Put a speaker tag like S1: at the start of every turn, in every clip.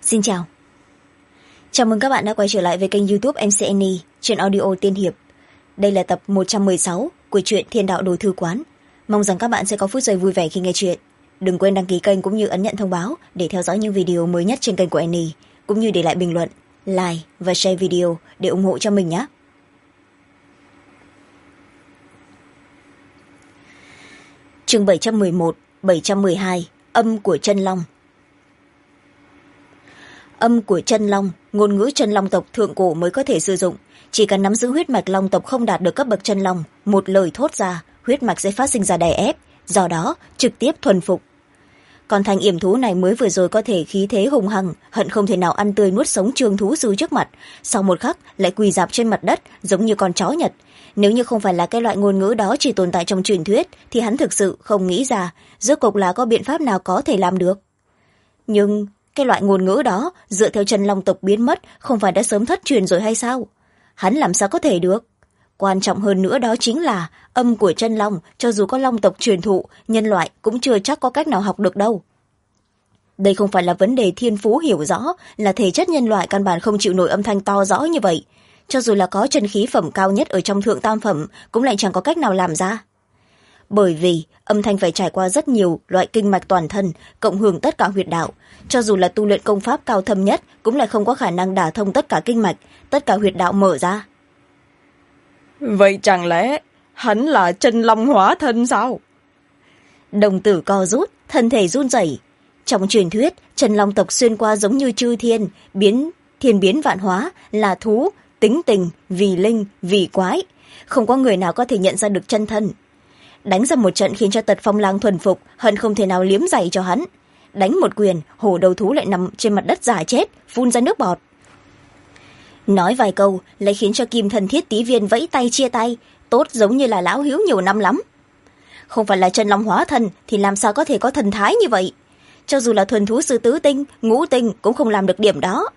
S1: Xin chào. Chào mừng các bạn đã quay trở lại với kênh YouTube MCNE trên audio Tiên Hiệp. Đây là tập 116 của truyện Thiên Đạo Đồ Thư Quán. Mong rằng các bạn sẽ có phút giây vui vẻ khi nghe chuyện. Đừng quên đăng ký kênh cũng như ấn nhận thông báo để theo dõi những video mới nhất trên kênh của Annie, cũng như để lại bình luận, like và share video để ủng hộ cho mình nhé. Chương 711, 712, âm của chân long. Âm của chân long, ngôn ngữ chân long tộc thượng cổ mới có thể sử dụng. Chỉ cần nắm giữ huyết mạch long tộc không đạt được cấp bậc chân long, một lời thốt ra, huyết mạch sẽ phát sinh ra đè ép, do đó trực tiếp thuần phục. Còn thành yểm thú này mới vừa rồi có thể khí thế hùng hăng, hận không thể nào ăn tươi nuốt sống trương thú sư trước mặt, sau một khắc lại quỳ rạp trên mặt đất giống như con chó Nhật. Nếu như không phải là cái loại ngôn ngữ đó chỉ tồn tại trong truyền thuyết thì hắn thực sự không nghĩ ra rốt cuộc là có biện pháp nào có thể làm được. Nhưng cái loại ngôn ngữ đó dựa theo chân long tộc biến mất không phải đã sớm thất truyền rồi hay sao? Hắn làm sao có thể được? Quan trọng hơn nữa đó chính là âm của chân long, cho dù có long tộc truyền thụ, nhân loại cũng chưa chắc có cách nào học được đâu. Đây không phải là vấn đề thiên phú hiểu rõ, là thể chất nhân loại căn bản không chịu nổi âm thanh to rõ như vậy. Cho dù là có chân khí phẩm cao nhất ở trong thượng tam phẩm cũng lại chẳng có cách nào làm ra. Bởi vì âm thanh phải trải qua rất nhiều loại kinh mạch toàn thân, cộng hưởng tất cả huyệt đạo. Cho dù là tu luyện công pháp cao thâm nhất cũng lại không có khả năng đả thông tất cả kinh mạch, tất cả huyệt đạo mở ra.
S2: Vậy chẳng lẽ hắn là chân long hóa thân sao?
S1: Đồng tử co rút, thân thể run rẩy. Trong truyền thuyết, chân long tộc xuyên qua giống như chư thiên, thiên biến vạn hóa, là thú, tính tình, vì linh, vì quái. Không có người nào có thể nhận ra được chân thân. Đánh ra một trận khiến cho Tật Phong Lang thuần phục, hận không thể nào liếm giày cho hắn. Đánh một quyền, hổ đầu thú lại nằm trên mặt đất giả chết, phun ra nước bọt. Nói vài câu lại khiến cho Kim Thần Thiết Tí Viên vẫy tay chia tay, tốt giống như là lão hiếu nhiều năm lắm. Không phải là chân long hóa thân thì làm sao có thể có thần thái như vậy? Cho dù là thuần thú sư tứ tinh, ngũ tinh cũng không làm được điểm đó.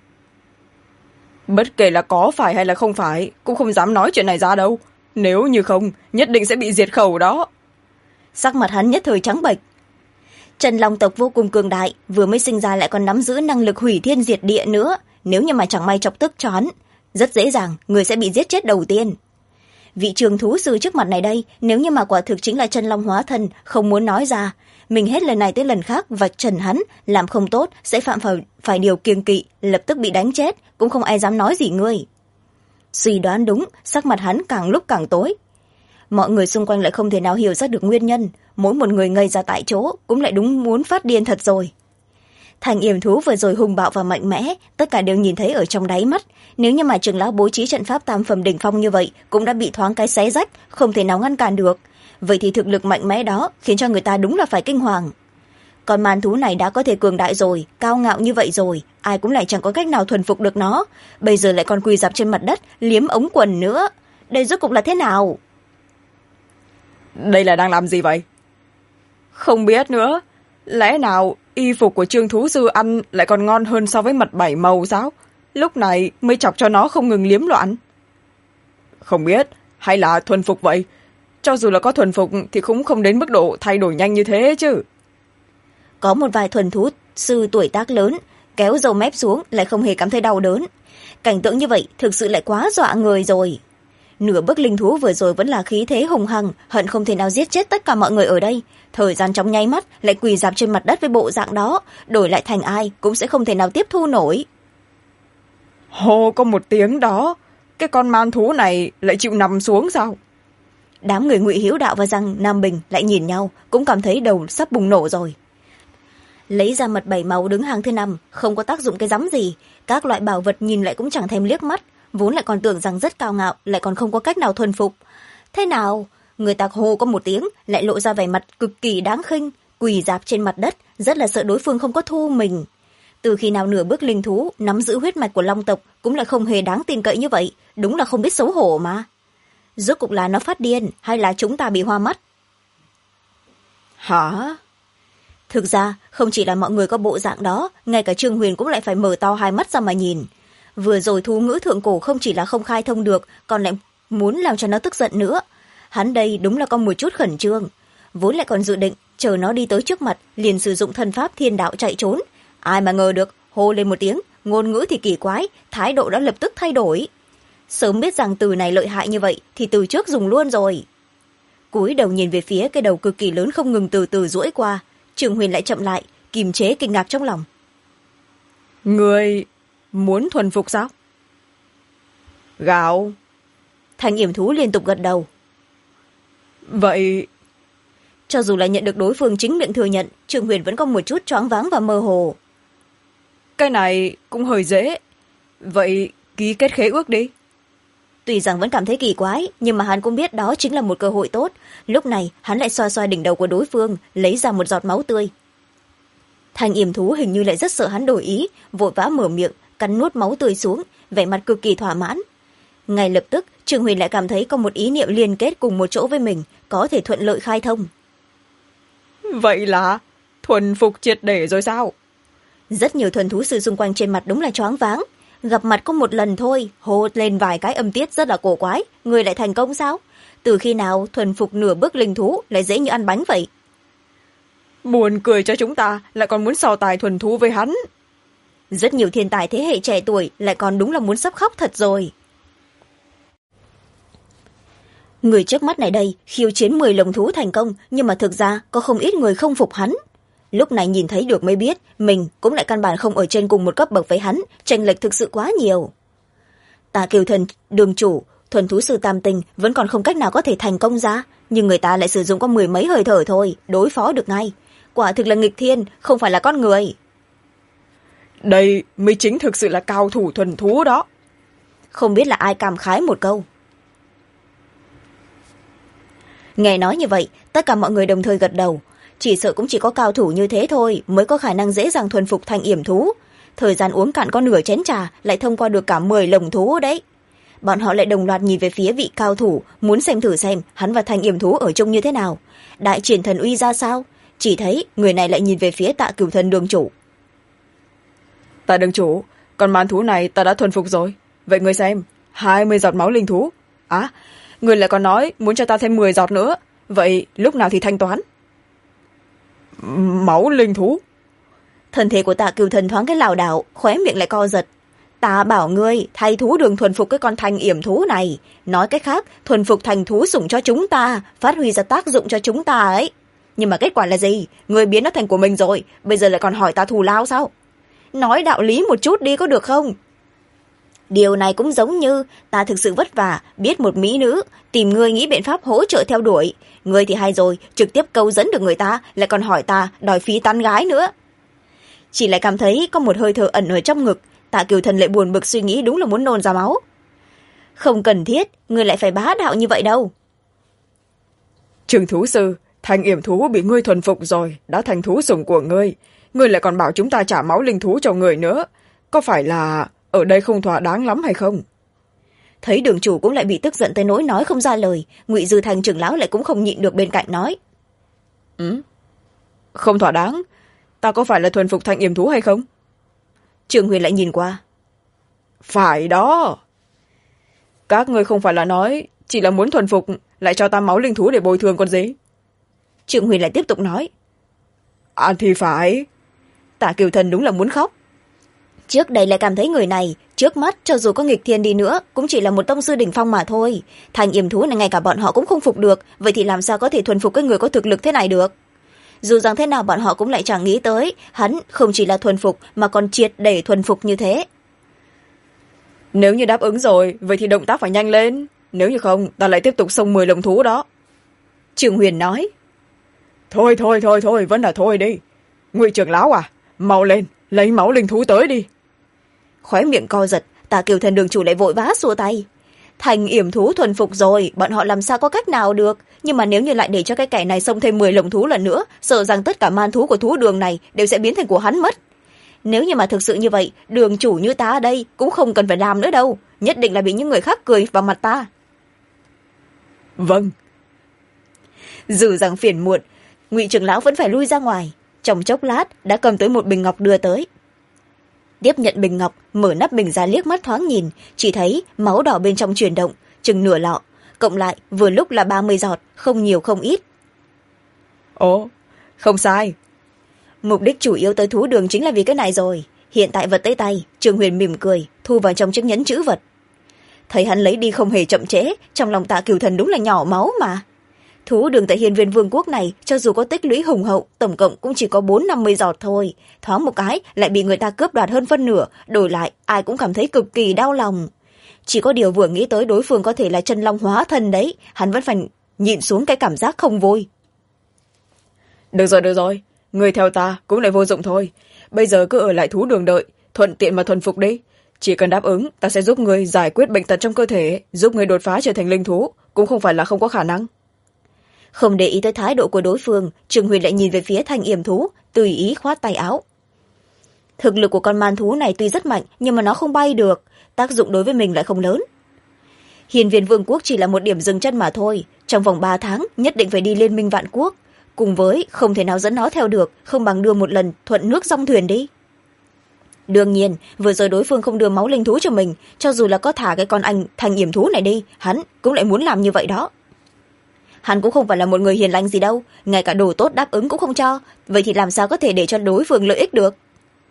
S2: Bất kể là có phải hay là không phải, cũng không dám nói chuyện này ra đâu. Nếu như không, nhất định sẽ bị diệt khẩu đó.
S1: Sắc mặt hắn nhất thời trắng bệch. Chân long tộc vô cùng cường đại, vừa mới sinh ra lại còn nắm giữ năng lực hủy thiên diệt địa nữa. Nếu như mà chẳng may chọc tức cho hắn, rất dễ dàng người sẽ bị giết chết đầu tiên. Vị trường thú sư trước mặt này đây, nếu như mà quả thực chính là chân long hóa thân, không muốn nói ra, mình hết lần này tới lần khác vạch trần hắn, làm không tốt sẽ phạm phải điều kiêng kỵ, lập tức bị đánh chết, cũng không ai dám nói gì ngươi. Suy đoán đúng, sắc mặt hắn càng lúc càng tối. Mọi người xung quanh lại không thể nào hiểu ra được nguyên nhân, mỗi một người ngây ra tại chỗ cũng lại đúng muốn phát điên thật rồi. Thành yểm thú vừa rồi hùng bạo và mạnh mẽ, tất cả đều nhìn thấy ở trong đáy mắt. Nếu như mà trưởng lão bố trí trận pháp tam phẩm đỉnh phong như vậy cũng đã bị thoáng cái xé rách, không thể nào ngăn cản được. Vậy thì thực lực mạnh mẽ đó khiến cho người ta đúng là phải kinh hoàng. Còn màn thú này đã có thể cường đại rồi, cao ngạo như vậy rồi, ai cũng lại chẳng có cách nào thuần phục được nó. Bây giờ lại còn quỳ rạp trên mặt đất, liếm ống quần nữa. Đây rốt cục là thế nào?
S2: Đây là đang làm gì vậy? Không biết nữa. Lẽ nào y phục của trương thú sư ăn lại còn ngon hơn so với mật bảy màu sao? Lúc này mới chọc cho nó không ngừng liếm loạn. Không biết, hay là thuần phục vậy? Cho dù là có thuần phục thì cũng không đến mức độ thay đổi nhanh như thế chứ.
S1: Có một vài thuần thú sư tuổi tác lớn, kéo râu mép xuống lại không hề cảm thấy đau đớn. Cảnh tượng như vậy thực sự lại quá dọa người rồi. Nửa bước linh thú vừa rồi vẫn là khí thế hùng hăng, hận không thể nào giết chết tất cả mọi người ở đây. Thời gian trong nháy mắt lại quỳ rạp trên mặt đất với bộ dạng đó, đổi lại thành ai cũng sẽ không thể nào tiếp thu nổi.
S2: Hô có một tiếng đó, cái con man thú này lại chịu nằm xuống sao?
S1: Đám người Ngụy Hiếu Đạo và Giang Nam Bình lại nhìn nhau, cũng cảm thấy đầu sắp bùng nổ rồi. Lấy ra mật bảy màu đứng hàng thứ 5, không có tác dụng cái rắm gì, các loại bảo vật nhìn lại cũng chẳng thèm liếc mắt, vốn lại còn tưởng rằng rất cao ngạo, lại còn không có cách nào thuần phục. Thế nào? Người ta hô có một tiếng, lại lộ ra vẻ mặt cực kỳ đáng khinh, quỳ rạp trên mặt đất, rất là sợ đối phương không có thu mình. Từ khi nào nửa bước linh thú nắm giữ huyết mạch của long tộc cũng lại không hề đáng tin cậy như vậy, đúng là không biết xấu hổ mà. Rốt cục là nó phát điên hay là chúng ta bị hoa mắt?
S2: Hả?
S1: Thực ra không chỉ là mọi người có bộ dạng đó, ngay cả Trương Huyền cũng lại phải mở to hai mắt ra mà nhìn. Vừa rồi thú ngữ thượng cổ không chỉ là không khai thông được, còn lại muốn làm cho nó tức giận nữa. Hắn đây đúng là có một chút khẩn trương, vốn lại còn dự định chờ nó đi tới trước mặt liền sử dụng thân pháp thiên đạo chạy trốn. Ai mà ngờ được hô lên một tiếng, ngôn ngữ thì kỳ quái, thái độ đã lập tức thay đổi. Sớm biết rằng từ này lợi hại như vậy thì từ trước dùng luôn rồi. Cúi đầu nhìn về phía cái đầu cực kỳ lớn không ngừng từ từ duỗi qua, Trường Huyền lại chậm lại, kìm chế kinh ngạc trong lòng.
S2: Người muốn thuần phục sao? Gạo.
S1: Thanh yểm thú liên tục gật đầu.
S2: Vậy
S1: cho dù là nhận được đối phương chính miệng thừa nhận, Trường Huyền vẫn có một chút choáng váng và mơ hồ.
S2: Cái này cũng hơi dễ. Vậy ký kết khế ước đi.
S1: Tuy rằng vẫn cảm thấy kỳ quái, nhưng mà hắn cũng biết đó chính là một cơ hội tốt. Lúc này hắn lại xoa xoa đỉnh đầu của đối phương, lấy ra một giọt máu tươi. Thanh yểm thú hình như lại rất sợ hắn đổi ý, vội vã mở miệng, cắn nuốt máu tươi xuống, vẻ mặt cực kỳ thỏa mãn. Ngay lập tức Trường Huyền lại cảm thấy có một ý niệm liên kết cùng một chỗ với mình, có thể thuận lợi khai thông.
S2: Vậy là thuần phục triệt để rồi sao?
S1: Rất nhiều thuần thú sư xung quanh trên mặt đúng là choáng váng. Gặp mặt có một lần thôi, hô lên vài cái âm tiết rất là cổ quái, người lại thành công sao? Từ khi nào thuần phục nửa bước linh thú lại dễ như ăn bánh vậy?
S2: Buồn cười cho chúng ta, lại còn muốn so tài thuần thú với hắn.
S1: Rất nhiều thiên tài thế hệ trẻ tuổi lại còn đúng là muốn sắp khóc thật rồi. Người trước mắt này đây khiêu chiến 10 lồng thú thành công, nhưng mà thực ra có không ít người không phục hắn. Lúc này nhìn thấy được mới biết mình cũng lại căn bản không ở trên cùng một cấp bậc với hắn, chênh lệch thực sự quá nhiều. Tạ Kiều Thần đường chủ, thuần thú sư tam tinh vẫn còn không cách nào có thể thành công ra, nhưng người ta lại sử dụng có 10 mấy hơi thở thôi, đối phó được ngay. Quả thực là nghịch thiên, không phải là con người.
S2: Đây mới chính thực sự là cao thủ thuần thú đó.
S1: Không biết là ai cảm khái một câu. Nghe nói như vậy, tất cả mọi người đồng thời gật đầu. Chỉ sợ cũng chỉ có cao thủ như thế thôi mới có khả năng dễ dàng thuần phục thành yểm thú. Thời gian uống cạn có nửa chén trà lại thông qua được cả 10 lồng thú đấy. Bọn họ lại đồng loạt nhìn về phía vị cao thủ, muốn xem thử xem hắn và thành yểm thú ở chung như thế nào, đại triển thần uy ra sao. Chỉ thấy người này lại nhìn về phía Tạ Cửu Thần đường chủ.
S2: Tạ đường chủ, con man thú này ta đã thuần phục rồi. Vậy ngươi xem, 20 giọt máu linh thú. Người lại còn nói muốn cho ta thêm 10 giọt nữa. Vậy lúc nào thì thanh toán? Máu linh thú?
S1: Thân thể của Tạ Cửu Thần thoáng cái lảo đảo, khóe miệng lại co giật. Ta bảo ngươi thay thú đường thuần phục cái con thành yểm thú này. Nói cách khác, thuần phục thành thú sủng cho chúng ta, phát huy ra tác dụng cho chúng ta ấy. Nhưng mà kết quả là gì? Ngươi biến nó thành của mình rồi, bây giờ lại còn hỏi ta thù lao sao? Nói đạo lý một chút đi có được không? Điều này cũng giống như ta thực sự vất vả, biết một mỹ nữ, tìm ngươi nghĩ biện pháp hỗ trợ theo đuổi. Ngươi thì hay rồi, trực tiếp câu dẫn được người ta, lại còn hỏi ta đòi phí tán gái nữa. Chỉ lại cảm thấy có một hơi thở ẩn ở trong ngực, Tạ Kiều Thần lại buồn bực suy nghĩ đúng là muốn nôn ra máu. Không cần thiết, ngươi lại phải bá đạo như vậy đâu.
S2: Trường thú sư, thành yểm thú bị ngươi thuần phục rồi, đã thành thú sủng của ngươi. Ngươi lại còn bảo chúng ta trả máu linh thú cho người nữa. Có phải là ở đây không thỏa đáng lắm hay không?
S1: Thấy đường chủ cũng lại bị tức giận tới nỗi nói không ra lời, Ngụy Dư Thành trưởng lão lại cũng không nhịn được bên cạnh nói.
S2: Không thỏa đáng? Ta có phải là thuần phục thành yểm thú hay không?
S1: Trường Huyền lại nhìn qua.
S2: Phải đó. Các ngươi không phải là nói chỉ là muốn thuần phục lại cho ta máu linh thú để bồi thường con gì?
S1: Trường Huyền lại tiếp tục nói.
S2: Thì phải.
S1: Tạ Kiều Thần đúng là muốn khóc. Trước đây lại cảm thấy người này trước mắt cho dù có nghịch thiên đi nữa cũng chỉ là một tông sư đỉnh phong mà thôi. Thành yểm thú này ngay cả bọn họ cũng không phục được, vậy thì làm sao có thể thuần phục cái người có thực lực thế này được? Dù rằng thế nào bọn họ cũng lại chẳng nghĩ tới hắn không chỉ là thuần phục mà còn triệt để thuần phục như thế.
S2: Nếu như đáp ứng rồi, vậy thì động tác phải nhanh lên. Nếu như không, ta lại tiếp tục xông 10 lồng thú đó.
S1: Trường Huyền nói.
S2: Thôi, vẫn là thôi đi. Ngụy trưởng lão à, mau lên, lấy máu linh thú tới đi.
S1: Khóe miệng co giật, Tạ Kiều Thần đường chủ lại vội vã xua tay. Thành yểm thú thuần phục rồi, bọn họ làm sao có cách nào được. Nhưng mà nếu như lại để cho cái kẻ này xông thêm 10 lồng thú lần nữa, sợ rằng tất cả man thú của thú đường này đều sẽ biến thành của hắn mất. Nếu như mà thực sự như vậy, đường chủ như ta ở đây cũng không cần phải làm nữa đâu, nhất định là bị những người khác cười vào mặt ta.
S2: Vâng.
S1: Dù rằng phiền muộn, Ngụy trưởng lão vẫn phải lui ra ngoài. Trong chốc lát đã cầm tới một bình ngọc đưa tới. Tiếp nhận bình ngọc, mở nắp bình ra liếc mắt thoáng nhìn, chỉ thấy máu đỏ bên trong chuyển động, chừng nửa lọ, cộng lại vừa lúc là 30 giọt, không nhiều không ít.
S2: Ồ, không sai.
S1: Mục đích chủ yếu tới thú đường chính là vì cái này rồi. hiện tại vật tới tay, Trương Huyền mỉm cười thu vào trong chiếc nhẫn chữ vật. Thấy hắn lấy đi không hề chậm trễ, trong lòng Tạ Cửu Thần đúng là nhỏ máu mà. Thú đường tại Hiên Viên Vương quốc này cho dù có tích lũy hùng hậu, tổng cộng cũng chỉ có 450 giọt thôi, thoáng một cái lại bị người ta cướp đoạt hơn phân nửa, đổi lại ai cũng cảm thấy cực kỳ đau lòng. Chỉ có điều vừa nghĩ tới đối phương có thể là chân long hóa thân đấy, hắn vẫn phải nhịn xuống cái cảm giác không vui.
S2: Được rồi, người theo ta cũng lại vô dụng thôi. Bây giờ cứ ở lại thú đường đợi, thuận tiện mà thuần phục đi. Chỉ cần đáp ứng, ta sẽ giúp người giải quyết bệnh tật trong cơ thể, giúp người đột phá trở thành linh thú, cũng không phải là không có khả năng.
S1: Không để ý tới thái độ của đối phương, Trương Huyền lại nhìn về phía Thanh Yểm thú, tùy ý khoát tay áo. Thực lực của con man thú này tuy rất mạnh, nhưng mà nó không bay được, tác dụng đối với mình lại không lớn. Hiên Viên Vương quốc chỉ là một điểm dừng chân mà thôi, trong vòng 3 tháng nhất định phải đi Liên minh Vạn Quốc, cùng với không thể nào dẫn nó theo được, không bằng đưa một lần thuận nước dong thuyền đi. Đương nhiên vừa rồi đối phương không đưa máu linh thú cho mình, cho dù là có thả cái con anh Thanh Yểm thú này đi, hắn cũng lại muốn làm như vậy đó. Hắn cũng không phải là một người hiền lành gì đâu, ngay cả đồ tốt đáp ứng cũng không cho, vậy thì làm sao có thể để cho đối phương lợi ích được.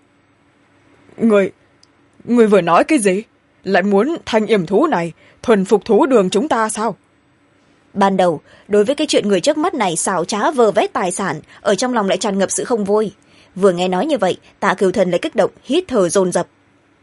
S2: Người vừa nói cái gì? Lại muốn Thanh Yểm thú này thuần phục thú đường chúng ta sao?
S1: Ban đầu đối với cái chuyện người trước mắt này xảo trá vơ vét tài sản, ở trong lòng lại tràn ngập sự không vui. Vừa nghe nói như vậy, Tạ Cửu Thần lại kích động hít thở dồn dập.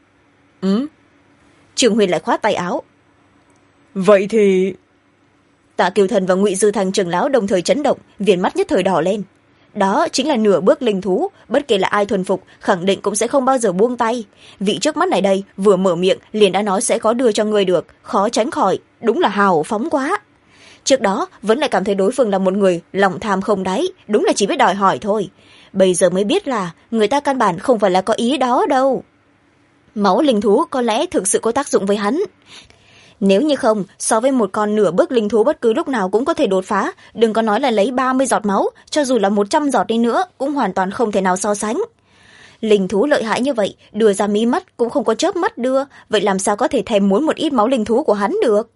S1: Trương Huyền lại khoát tay áo.
S2: Vậy thì...
S1: Tạ Cửu Thần và Ngụy Dư Thành trưởng lão đồng thời chấn động, viền mắt nhất thời đỏ lên. Đó chính là nửa bước linh thú, bất kể là ai thuần phục khẳng định cũng sẽ không bao giờ buông tay. Vị trước mắt này đây vừa mở miệng liền đã nói sẽ có đưa cho người được, khó tránh khỏi, đúng là hào phóng quá. Trước đó vẫn lại cảm thấy đối phương là một người lòng tham không đáy, đúng là chỉ biết đòi hỏi thôi. Bây giờ mới biết là người ta căn bản không phải là có ý đó đâu. Máu linh thú có lẽ thực sự có tác dụng với hắn. Nếu như không, so với một con nửa bước linh thú bất cứ lúc nào cũng có thể đột phá, đừng có nói là lấy 30 giọt máu, cho dù là 100 giọt đi nữa cũng hoàn toàn không thể nào so sánh. Linh thú lợi hại như vậy, đưa ra mí mắt cũng không có chớp mắt đưa, vậy làm sao có thể thèm muốn một ít máu linh thú của hắn được?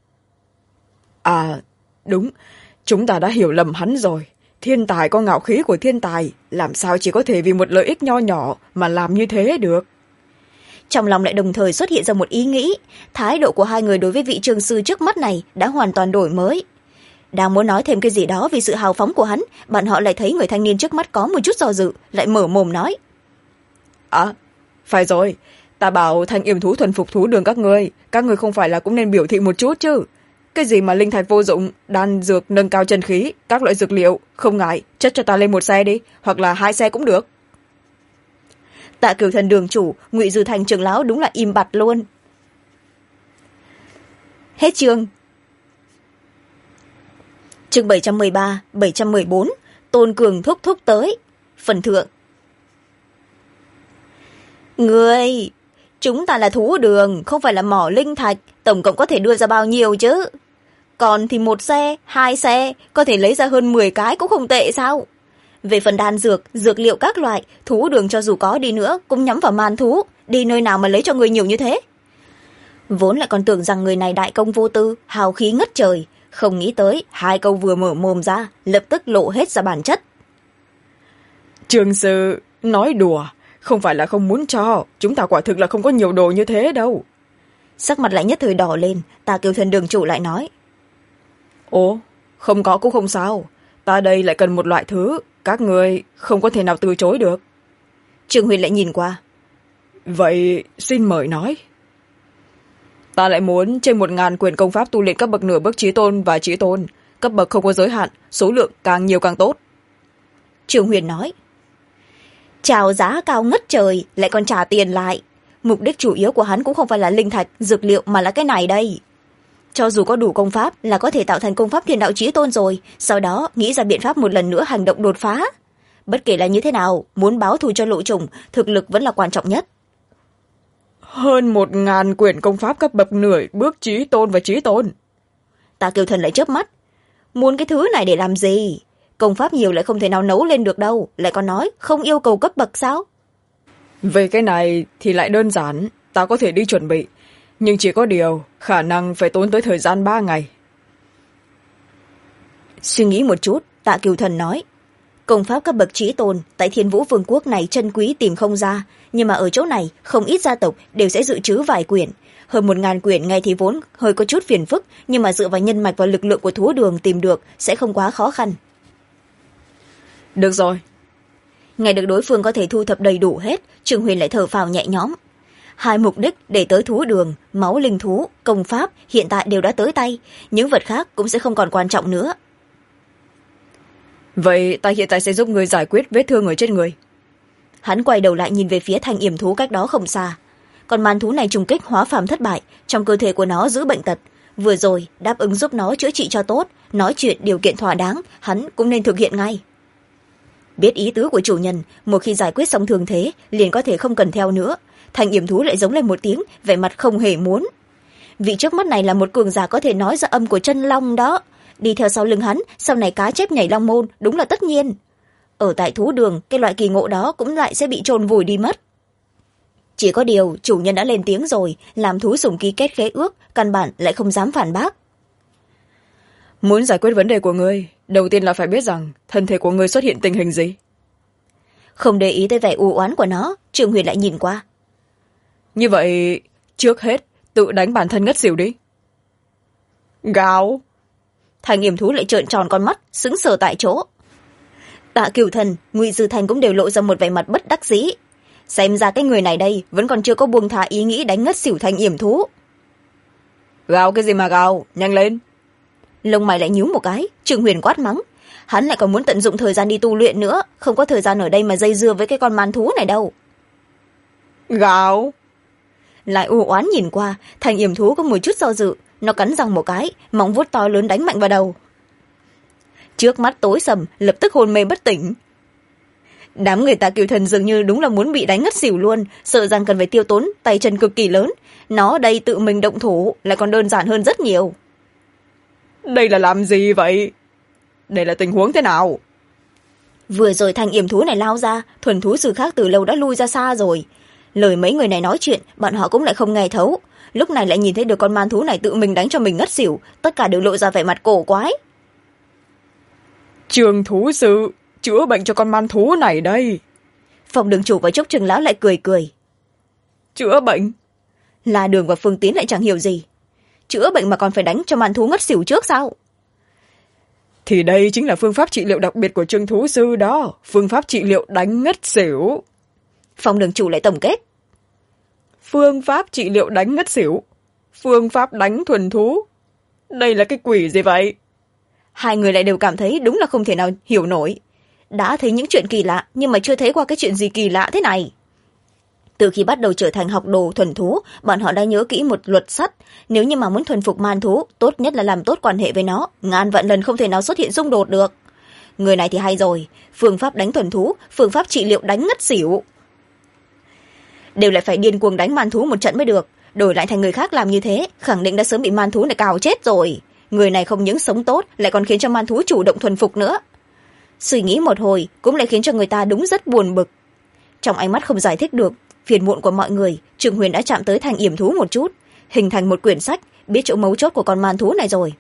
S2: À, đúng, chúng ta đã hiểu lầm hắn rồi. Thiên tài có ngạo khí của thiên tài, làm sao chỉ có thể vì một lợi ích nho nhỏ mà làm như thế được.
S1: Trong lòng lại đồng thời xuất hiện ra một ý nghĩ, thái độ của hai người đối với vị trường sư trước mắt này đã hoàn toàn đổi mới. Đang muốn nói thêm cái gì đó vì sự hào phóng của hắn, bọn họ lại thấy người thanh niên trước mắt có một chút do dự, lại mở mồm nói.
S2: À, phải rồi, ta bảo Thanh Yểm thú thuần phục thú đường các ngươi không phải là cũng nên biểu thị một chút chứ. Cái gì mà linh thạch vô dụng, đan dược nâng cao chân khí, các loại dược liệu, không ngại, chất cho ta lên một xe đi, hoặc là 2 xe cũng được.
S1: Tạ Cửu Thần đường chủ, Ngụy Dư Thành trưởng lão đúng là im bặt luôn. Hết chương. Chương 713, 714, Tôn Cường thúc thúc tới. Phần thượng. Người, chúng ta là thú đường, không phải là mỏ linh thạch, tổng cộng có thể đưa ra bao nhiêu chứ? Còn thì 1 xe, 2 xe, có thể lấy ra hơn 10 cái cũng không tệ sao? Về phần đan dược, dược liệu các loại, thú đường cho dù có đi nữa cũng nhắm vào man thú, đi nơi nào mà lấy cho người nhiều như thế? Vốn lại còn tưởng rằng người này đại công vô tư, hào khí ngất trời, không nghĩ tới 2 câu vừa mở mồm ra, lập tức lộ hết ra bản chất.
S2: Trường sư, nói đùa, không phải là không muốn cho, chúng ta quả thực là không có nhiều đồ như thế đâu.
S1: Sắc mặt lại nhất thời đỏ lên, Tạ Cửu Thần đường chủ lại nói.
S2: Ồ, không có cũng không sao, ta đây lại cần một loại thứ, các người không có thể nào từ chối được.
S1: Trương Huyền lại nhìn qua.
S2: Vậy xin mời nói. Ta lại muốn trên 1000 quyển công pháp tu luyện cấp bậc nửa bước chí tôn và chí tôn, cấp bậc không có giới hạn, số lượng càng nhiều càng tốt.
S1: Trương Huyền nói. Chào giá cao ngất trời, lại còn trả tiền lại. Mục đích chủ yếu của hắn cũng không phải là linh thạch, dược liệu mà là cái này đây. Cho dù có đủ công pháp là có thể tạo thành công pháp thiên đạo chí tôn rồi, sau đó nghĩ ra biện pháp một lần nữa hành động đột phá. Bất kể là như thế nào, muốn báo thù cho lộ trùng, thực lực vẫn là quan trọng nhất.
S2: Hơn 1000 quyển công pháp cấp bậc nửa bước chí tôn và chí tôn.
S1: Tạ Kiều Thần lại chớp mắt. Muốn cái thứ này để làm gì? Công pháp nhiều lại không thể nào nấu lên được đâu, lại còn nói không yêu cầu cấp bậc sao?
S2: Về cái này thì lại đơn giản, ta có thể đi chuẩn bị. Nhưng chỉ có điều, khả năng phải tốn tới thời gian 3 ngày.
S1: Suy nghĩ một chút, Tạ Kiều Thần nói. công pháp các bậc trí tôn tại Thiên Vũ Vương quốc này chân quý tìm không ra, nhưng mà ở chỗ này không ít gia tộc đều sẽ dự trữ vài quyển. Hơn 1000 quyển ngay thì vốn hơi có chút phiền phức, nhưng mà dựa vào nhân mạch và lực lượng của thú đường tìm được sẽ không quá khó khăn.
S2: Được rồi.
S1: Nghe được đối phương có thể thu thập đầy đủ hết, Trương Huyền lại thở phào nhẹ nhõm. Hai mục đích để tới thú đường, máu linh thú, công pháp hiện tại đều đã tới tay, những vật khác cũng sẽ không còn quan trọng nữa.
S2: Vậy ta hiện tại sẽ giúp người giải quyết vết thương ở trên người.
S1: Hắn quay đầu lại nhìn về phía thanh yểm thú cách đó không xa. Con man thú này trùng kích hóa phàm thất bại, trong cơ thể của nó giữ bệnh tật. Vừa rồi đáp ứng giúp nó chữa trị cho tốt, nói chuyện điều kiện thỏa đáng, hắn cũng nên thực hiện ngay. Biết ý tứ của chủ nhân, một khi giải quyết xong thương thế liền có thể không cần theo nữa. Thanh yểm thú lại giống lên một tiếng, vẻ mặt không hề muốn. Vị trước mắt này là một cường giả có thể nói ra âm của chân long đó, đi theo sau lưng hắn sau này cá chép nhảy long môn đúng là tất nhiên. Ở tại thú đường cái loại kỳ ngộ đó cũng lại sẽ bị chôn vùi đi mất. Chỉ có điều chủ nhân đã lên tiếng rồi, làm thú sủng ký kết khế ước, căn bản lại không dám phản bác.
S2: Muốn giải quyết vấn đề của ngươi, đầu tiên là phải biết rằng thân thể của ngươi xuất hiện tình hình gì.
S1: Không để ý tới vẻ u oán của nó, Trương Huyền lại nhìn qua.
S2: Như vậy trước hết tự đánh bản thân ngất xỉu đi. Gào.
S1: Thanh yểm thú lại trợn tròn con mắt, sững sờ tại chỗ. Tạ Cửu Thần, Ngụy Dư Thành cũng đều lộ ra một vẻ mặt bất đắc dĩ. Xem ra cái người này đây vẫn còn chưa có buông thả ý nghĩ đánh ngất xỉu Thanh yểm thú.
S2: Gào cái gì mà gào, nhanh lên.
S1: Lông mày lại nhíu một cái, Trương Huyền quát mắng. Hắn lại còn muốn tận dụng thời gian đi tu luyện nữa, không có thời gian ở đây mà dây dưa với cái con man thú này đâu.
S2: Gào.
S1: Lại u oán nhìn qua, Thanh yểm thú có một chút do dự, nó cắn răng một cái, móng vuốt to lớn đánh mạnh vào đầu. Trước mắt tối sầm, lập tức hôn mê bất tỉnh. Đám người Tạ Cửu Thần dường như đúng là muốn bị đánh ngất xỉu luôn, sợ rằng cần phải tiêu tốn tay chân cực kỳ lớn. Nó đây tự mình động thủ lại còn đơn giản hơn rất nhiều.
S2: Đây là làm gì vậy? Đây là tình huống thế nào?
S1: Vừa rồi Thanh yểm thú này lao ra, thuần thú sư khác từ lâu đã lui ra xa rồi. Lời mấy người này nói chuyện, bọn họ cũng lại không nghe thấu. Lúc này lại nhìn thấy được con man thú này tự mình đánh cho mình ngất xỉu, tất cả đều lộ ra vẻ mặt cổ quái.
S2: Trường thú sư chữa bệnh cho con man thú này đây.
S1: Phòng đường chủ và Trúc Trường lão lại cười cười.
S2: Chữa bệnh?
S1: La Đường và Phương Tín lại chẳng hiểu gì. Chữa bệnh mà còn phải đánh cho man thú ngất xỉu trước sao?
S2: Thì đây chính là phương pháp trị liệu đặc biệt của Trương thú sư đó, phương pháp trị liệu đánh ngất xỉu.
S1: Phòng đường chủ lại tổng kết.
S2: Phương pháp trị liệu đánh ngất xỉu, phương pháp đánh thuần thú, đây là cái quỷ gì vậy?
S1: Hai người lại đều cảm thấy đúng là không thể nào hiểu nổi. Đã thấy những chuyện kỳ lạ, nhưng mà chưa thấy qua cái chuyện gì kỳ lạ thế này. Từ khi bắt đầu trở thành học đồ thuần thú, bọn họ đã nhớ kỹ một luật sắt. Nếu như mà muốn thuần phục man thú, tốt nhất là làm tốt quan hệ với nó, ngàn vạn lần không thể nào xuất hiện xung đột được. Người này thì hay rồi, phương pháp đánh thuần thú, phương pháp trị liệu đánh ngất xỉu. Đều lại phải điên cuồng đánh man thú một trận mới được. Đổi lại thành người khác làm như thế, khẳng định đã sớm bị man thú này cào chết rồi. Người này không những sống tốt, lại còn khiến cho man thú chủ động thuần phục nữa. Suy nghĩ một hồi, cũng lại khiến cho người ta đúng rất buồn bực. Trong ánh mắt không giải thích được phiền muộn của mọi người, Trương Huyền đã chạm tới Thanh yểm thú một chút, hình thành một quyển sách, biết chỗ mấu chốt của con man thú này rồi.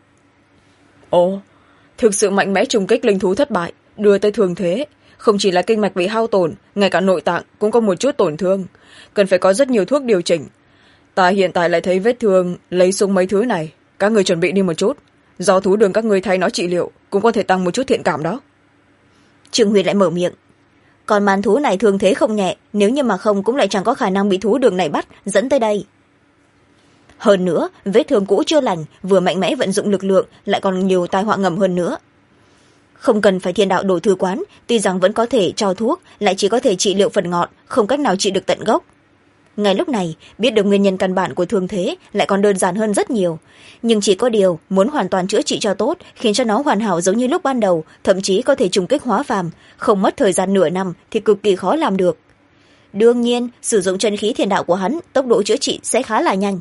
S2: Ồ, thực sự mạnh mẽ trùng kích linh thú thất bại, đưa tới thường thế. Không chỉ là kinh mạch bị hao tổn, ngay cả nội tạng cũng có một chút tổn thương, cần phải có rất nhiều thuốc điều chỉnh. Ta hiện tại lại thấy vết thương, lấy súng mấy thứ này, các người chuẩn bị đi một chút, do thú đường các người thay nó trị liệu cũng có thể tăng một chút thiện cảm đó.
S1: Trương Huyền lại mở miệng. Còn man thú này thương thế không nhẹ, nếu như mà không cũng lại chẳng có khả năng bị thú đường này bắt dẫn tới đây. Hơn nữa, vết thương cũ chưa lành, vừa mạnh mẽ vận dụng lực lượng, lại còn nhiều tai họa ngầm hơn nữa. Không cần phải thiên đạo đổ thư quán, tuy rằng vẫn có thể cho thuốc, lại chỉ có thể trị liệu phần ngọn, không cách nào trị được tận gốc. Ngay lúc này, biết được nguyên nhân căn bản của thương thế lại còn đơn giản hơn rất nhiều. Nhưng chỉ có điều, muốn hoàn toàn chữa trị cho tốt, khiến cho nó hoàn hảo giống như lúc ban đầu, thậm chí có thể trùng kích hóa phàm, không mất thời gian nửa năm thì cực kỳ khó làm được. Đương nhiên, sử dụng chân khí thiên đạo của hắn, tốc độ chữa trị sẽ khá là nhanh.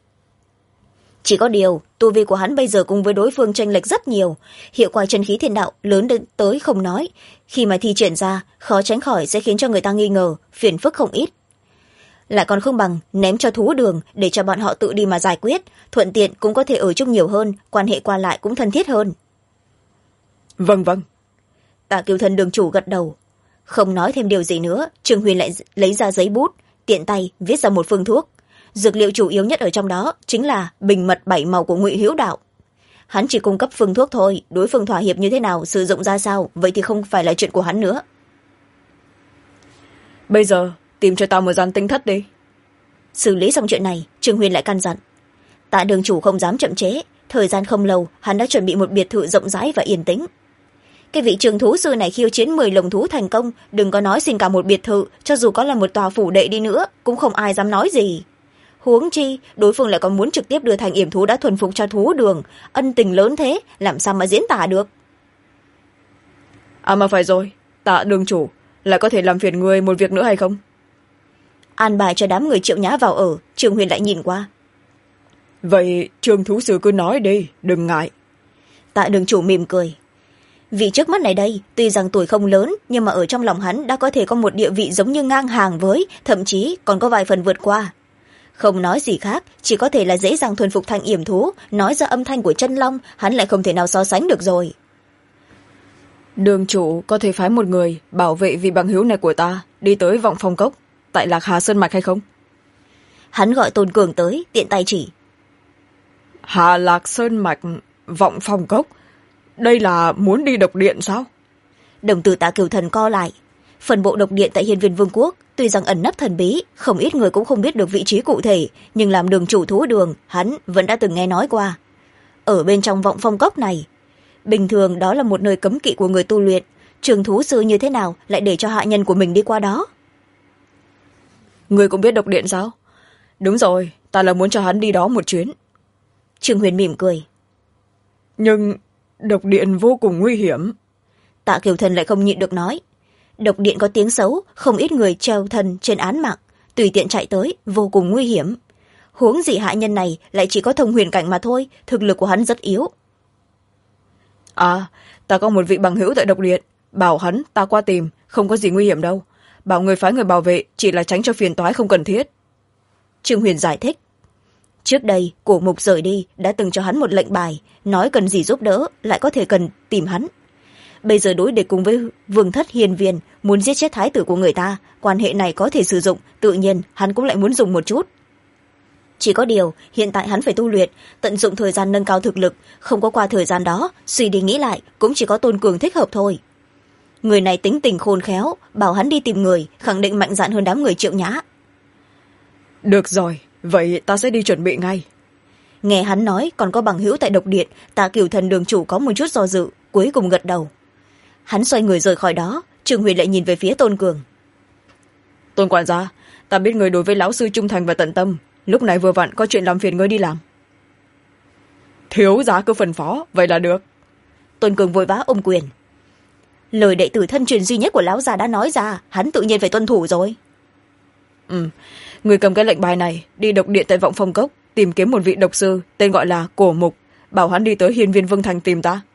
S1: Chỉ có điều, tu vi của hắn bây giờ cùng với đối phương chênh lệch rất nhiều, hiệu quả chân khí thiên đạo lớn đến tới không nói, khi mà thi triển ra, khó tránh khỏi sẽ khiến cho người ta nghi ngờ, phiền phức không ít. Lại còn không bằng ném cho thú đường để cho bọn họ tự đi mà giải quyết, thuận tiện cũng có thể ở chung nhiều hơn, quan hệ qua lại cũng thân thiết hơn.
S2: Vâng vâng.
S1: Tạ Kiều Thần đường chủ gật đầu. Không nói thêm điều gì nữa, Trương Huyền lại lấy ra giấy bút, tiện tay viết ra một phương thuốc. Dược liệu chủ yếu nhất ở trong đó chính là bình mật 7 màu của Ngụy Hữu Đạo. Hắn chỉ cung cấp phương thuốc thôi, đối phương thỏa hiệp như thế nào, sử dụng ra sao, vậy thì không phải là chuyện của hắn nữa.
S2: Bây giờ tìm cho tao một gian tinh thất đi.
S1: Xử lý xong chuyện này, Trương Huyền lại căn dặn. Tạ đường chủ không dám chậm trễ, thời gian không lâu hắn đã chuẩn bị một biệt thự rộng rãi và yên tĩnh. Cái vị trường thú sư này khiêu chiến 10 lồng thú thành công, đừng có nói xin cả một biệt thự, cho dù có là một tòa phủ đệ đi nữa cũng không ai dám nói gì. Huống chi đối phương lại còn muốn trực tiếp đưa thành yểm thú đã thuần phục cho thú đường, ân tình lớn thế làm sao mà diễn tả được.
S2: À mà phải rồi, Tạ đường chủ lại có thể làm phiền người một việc nữa hay không?
S1: An bài cho đám người Triệu Nhã vào ở, Trương Huyền lại nhìn qua.
S2: Vậy Trương thú sư cứ nói đi, đừng ngại.
S1: Tạ đường chủ mỉm cười. Vị trước mắt này đây tuy rằng tuổi không lớn, nhưng mà ở trong lòng hắn đã có thể có một địa vị giống như ngang hàng với, thậm chí còn có vài phần vượt qua. Không nói gì khác, chỉ có thể là dễ dàng thuần phục thành yểm thú, nói ra âm thanh của chân long hắn lại không thể nào so sánh được rồi.
S2: Đường chủ có thể phái một người bảo vệ vị bằng hữu này của ta đi tới Vọng Phong Cốc tại Lạc Hà Sơn Mạch hay không?
S1: Hắn gọi Tôn Cường tới, tiện tay chỉ.
S2: Hà Lạc Sơn Mạch, Vọng Phong Cốc, đây là muốn đi độc điện sao?
S1: Đồng tử Tạ Kiều Thần co lại. Phần bộ độc điện tại Hiên Viên Vương quốc tuy rằng ẩn nấp thần bí, không ít người cũng không biết được vị trí cụ thể, nhưng làm đường chủ thú đường hắn vẫn đã từng nghe nói qua. Ở bên trong Vọng Phong Cốc này, bình thường đó là một nơi cấm kỵ của người tu luyện, trường thú sư như thế nào lại để cho hạ nhân của mình đi qua đó?
S2: Người cũng biết độc điện sao? Đúng rồi, ta là muốn cho hắn đi đó một chuyến.
S1: Trương Huyền mỉm cười.
S2: Nhưng độc điện vô cùng nguy hiểm.
S1: Tạ Kiều Thần lại không nhịn được nói. Độc điện có tiếng xấu, không ít người treo thân trên án mạng, tùy tiện chạy tới, vô cùng nguy hiểm. Huống gì hạ nhân này lại chỉ có thông huyền cảnh mà thôi, thực lực của hắn rất yếu.
S2: À, ta có một vị bằng hữu tại độc điện, bảo hắn ta qua tìm, không có gì nguy hiểm đâu. Bảo người phái người bảo vệ chỉ là tránh cho phiền toái không cần thiết.
S1: Trương Huyền giải thích. Trước đây, Cổ Mục rời đi đã từng cho hắn một lệnh bài, nói cần gì giúp đỡ, lại có thể cần tìm hắn. Bây giờ đối địch cùng với Vương Thất Hiên Viên, muốn giết chết thái tử của người ta, quan hệ này có thể sử dụng, tự nhiên hắn cũng lại muốn dùng một chút. Chỉ có điều, hiện tại hắn phải tu luyện, tận dụng thời gian nâng cao thực lực, không có qua thời gian đó, suy đi nghĩ lại, cũng chỉ có Tôn Cường thích hợp thôi. Người này tính tình khôn khéo, bảo hắn đi tìm người, khẳng định mạnh dạn hơn đám người Triệu Nhã.
S2: Được rồi, vậy ta sẽ đi chuẩn bị ngay.
S1: Nghe hắn nói còn có bằng hữu tại độc điện, Tạ Kiều Thần đường chủ có một chút do dự, cuối cùng gật đầu. Hắn xoay người rời khỏi đó, Trương Huyền lại nhìn về phía Tôn Cường.
S2: Tôn quản gia, ta biết người đối với lão sư trung thành và tận tâm, lúc này vừa vặn có chuyện làm phiền ngươi đi làm. Thiếu giá cứ phân phó, vậy là được.
S1: Tôn Cường vội vã ôm quyền. Lời đệ tử thân truyền duy nhất của lão già đã nói ra, hắn tự nhiên phải tuân thủ rồi.
S2: Người cầm cái lệnh bài này đi độc điện tại Vọng Phong Cốc, tìm kiếm một vị độc sư tên gọi là Cổ Mục, bảo hắn đi tới Hiên Viên Vương Thành tìm ta.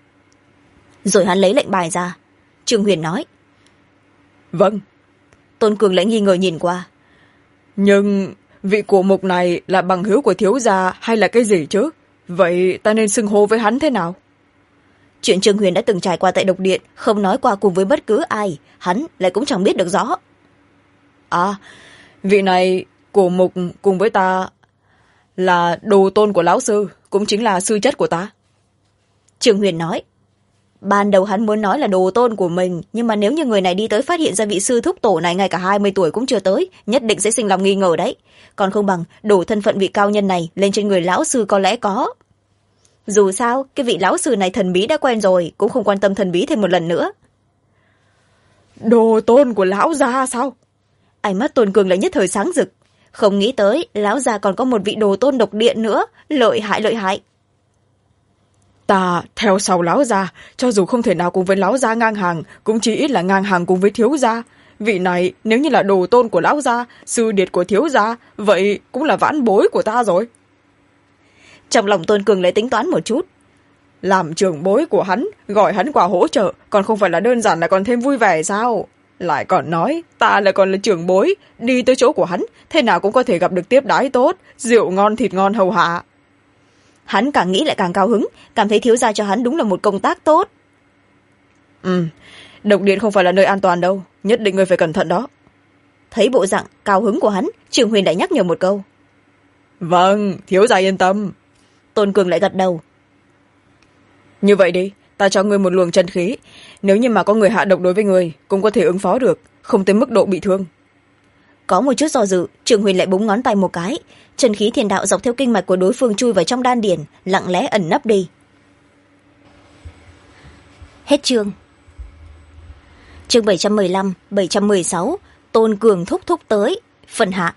S1: Rồi hắn lấy lệnh bài ra. Trương Huyền nói.
S2: Vâng.
S1: Tôn Cường lại nghi ngờ nhìn qua.
S2: Nhưng vị Cổ Mục này là bằng hữu của thiếu gia hay là cái gì chứ? Vậy ta nên xưng hô với hắn thế nào?
S1: Chuyện Trương Huyền đã từng trải qua tại độc điện, không nói qua cùng với bất cứ ai, hắn lại cũng chẳng biết được rõ.
S2: À, vị này Cổ Mục cùng với ta là đồ tôn của lão sư, cũng chính là sư chất của ta.
S1: Trương Huyền nói. Ban đầu hắn muốn nói là đồ tôn của mình, nhưng mà nếu như người này đi tới phát hiện ra vị sư thúc tổ này ngay cả 20 tuổi cũng chưa tới, nhất định sẽ sinh lòng nghi ngờ đấy. Còn không bằng đổ thân phận vị cao nhân này lên trên người lão sư có lẽ có. Dù sao, cái vị lão sư này thần bí đã quen rồi, cũng không quan tâm thần bí thêm một lần nữa.
S2: Đồ tôn của lão gia sao?
S1: Ánh mắt Tôn Cường lại nhất thời sáng rực. Không nghĩ tới, lão gia còn có một vị đồ tôn độc điện nữa, lợi hại lợi hại.
S2: Ta theo sau lão gia, cho dù không thể nào cùng với lão gia ngang hàng, cũng chỉ ít là ngang hàng cùng với thiếu gia. Vị này nếu như là đồ tôn của lão gia, sư điệt của thiếu gia, vậy cũng là vãn bối của ta rồi.
S1: Trong lòng Tôn Cường lại tính toán một chút.
S2: Làm trưởng bối của hắn, gọi hắn qua hỗ trợ, còn không phải là đơn giản là còn thêm vui vẻ sao? Lại còn nói, ta lại còn là trưởng bối, đi tới chỗ của hắn, thế nào cũng có thể gặp được tiếp đái tốt, rượu ngon thịt ngon hầu hạ.
S1: Hắn càng nghĩ lại càng cao hứng, cảm thấy thiếu gia cho hắn đúng là một công tác tốt.
S2: Độc điện không phải là nơi an toàn đâu, nhất định ngươi phải cẩn thận đó.
S1: Thấy bộ dạng cao hứng của hắn, Trường Huyền lại nhắc nhở một câu.
S2: Vâng, thiếu gia yên tâm.
S1: Tôn Cường lại gật đầu.
S2: Như vậy đi, ta cho ngươi một luồng chân khí, nếu như mà có người hạ độc đối với ngươi cũng có thể ứng phó được, không tới mức độ bị thương.
S1: Có một chút do dự, Trường Huyền lại búng ngón tay một cái, chân khí thiên đạo dọc theo kinh mạch của đối phương chui vào trong đan điển, lặng lẽ ẩn nấp đi. Hết chương. Chương 715, 716, Tôn Cường thúc thúc tới, phần hạ.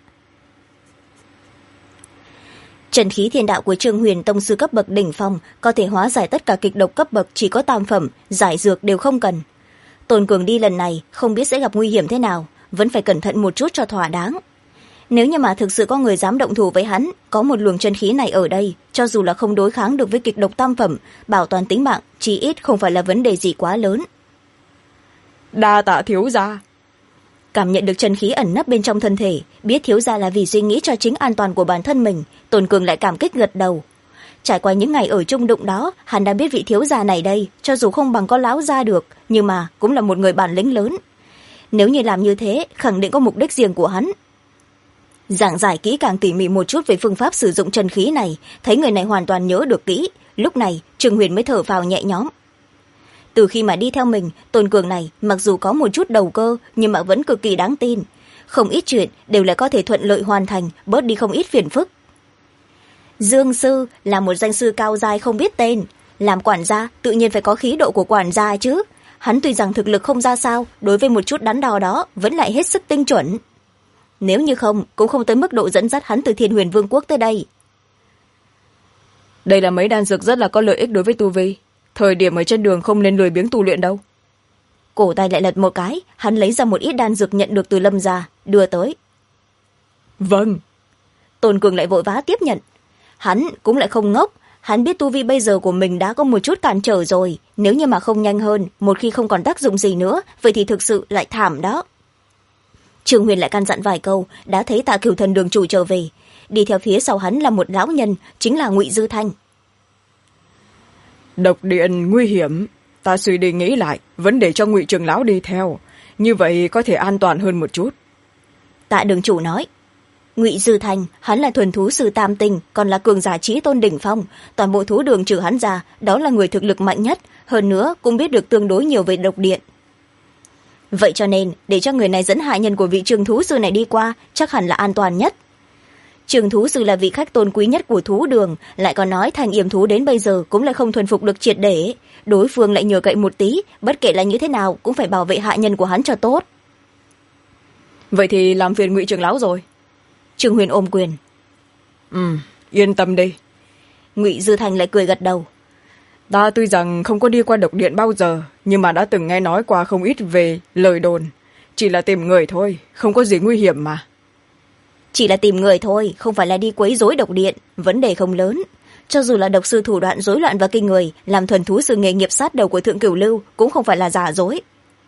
S1: Chân khí thiên đạo của Trương Huyền tông sư cấp bậc đỉnh phong có thể hóa giải tất cả kịch độc cấp bậc chỉ có tam phẩm, giải dược đều không cần. Tôn Cường đi lần này không biết sẽ gặp nguy hiểm thế nào, vẫn phải cẩn thận một chút cho thỏa đáng. Nếu như mà thực sự có người dám động thủ với hắn, có một luồng chân khí này ở đây, cho dù là không đối kháng được với kịch độc tam phẩm, bảo toàn tính mạng chí ít không phải là vấn đề gì quá lớn.
S2: Đa tạ thiếu gia.
S1: Cảm nhận được chân khí ẩn nấp bên trong thân thể, biết thiếu gia là vì suy nghĩ cho chính an toàn của bản thân mình, Tôn Cường lại cảm kích gật đầu. Trải qua những ngày ở chung đụng đó, hắn đã biết vị thiếu gia này đây, cho dù không bằng có láo gia được, nhưng mà cũng là một người bản lĩnh lớn. Nếu như làm như thế, khẳng định có mục đích riêng của hắn. Giảng giải kỹ càng tỉ mỉ một chút về phương pháp sử dụng chân khí này, thấy người này hoàn toàn nhớ được kỹ, lúc này Trương Huyền mới thở phào nhẹ nhõm. Từ khi mà đi theo mình, Tôn Cường này mặc dù có một chút đầu cơ nhưng mà vẫn cực kỳ đáng tin, không ít chuyện đều là có thể thuận lợi hoàn thành, bớt đi không ít phiền phức. Dương sư là một danh sư cao giai không biết tên, làm quản gia tự nhiên phải có khí độ của quản gia chứ. Hắn tuy rằng thực lực không ra sao, đối với một chút đắn đo đó vẫn lại hết sức tinh chuẩn. Nếu như không, cũng không tới mức độ dẫn dắt hắn từ Thiên Huyền Vương quốc tới đây.
S2: Đây là mấy đan dược rất là có lợi ích đối với tu vi, thời điểm ở trên đường không nên lười biếng tu luyện đâu.
S1: Cổ tay lại lật một cái, hắn lấy ra một ít đan dược nhận được từ Lâm gia, đưa tới.
S2: Vâng.
S1: Tôn Cường lại vội vã tiếp nhận. Hắn cũng lại không ngốc, hắn biết tu vi bây giờ của mình đã có một chút cản trở rồi, nếu như mà không nhanh hơn, một khi không còn tác dụng gì nữa, vậy thì thực sự lại thảm đó. Trương Huyền lại căn dặn vài câu, đã thấy Tạ Cửu Thần đường chủ trở về, đi theo phía sau hắn là một lão nhân, chính là Ngụy Dư Thanh.
S2: Độc điện nguy hiểm, ta suy đi nghĩ lại, vẫn để cho Ngụy trưởng lão đi theo, như vậy có thể an toàn hơn một chút.
S1: Tạ đường chủ nói. Ngụy Dư Thanh, hắn là thuần thú sư tam tinh, còn là cường giả chí tôn đỉnh phong, toàn bộ thú đường trừ hắn ra, đó là người thực lực mạnh nhất, hơn nữa cũng biết được tương đối nhiều về độc điện. Vậy cho nên, để cho người này dẫn hạ nhân của vị trường thú sư này đi qua, chắc hẳn là an toàn nhất. Trường thú sư là vị khách tôn quý nhất của thú đường, lại còn nói Thành Yểm thú đến bây giờ cũng lại không thuần phục được triệt để, đối phương lại nhờ cậy một tí, bất kể là như thế nào cũng phải bảo vệ hạ nhân của hắn cho tốt.
S2: Vậy thì làm phiền Ngụy trưởng lão rồi.
S1: Trương Huyền ôm quyền.
S2: Yên tâm đi.
S1: Ngụy Dư Thành lại cười gật đầu.
S2: Ta tuy rằng không có đi qua độc điện bao giờ, nhưng mà đã từng nghe nói qua không ít về lời đồn. Chỉ là tìm người thôi, không có gì nguy hiểm mà.
S1: Chỉ là tìm người thôi, không phải là đi quấy rối độc điện, vấn đề không lớn. Cho dù là độc sư thủ đoạn rối loạn và kinh người, làm thuần thú sư nghề nghiệp sát đầu của Thượng Cửu Lưu cũng không phải là giả dối.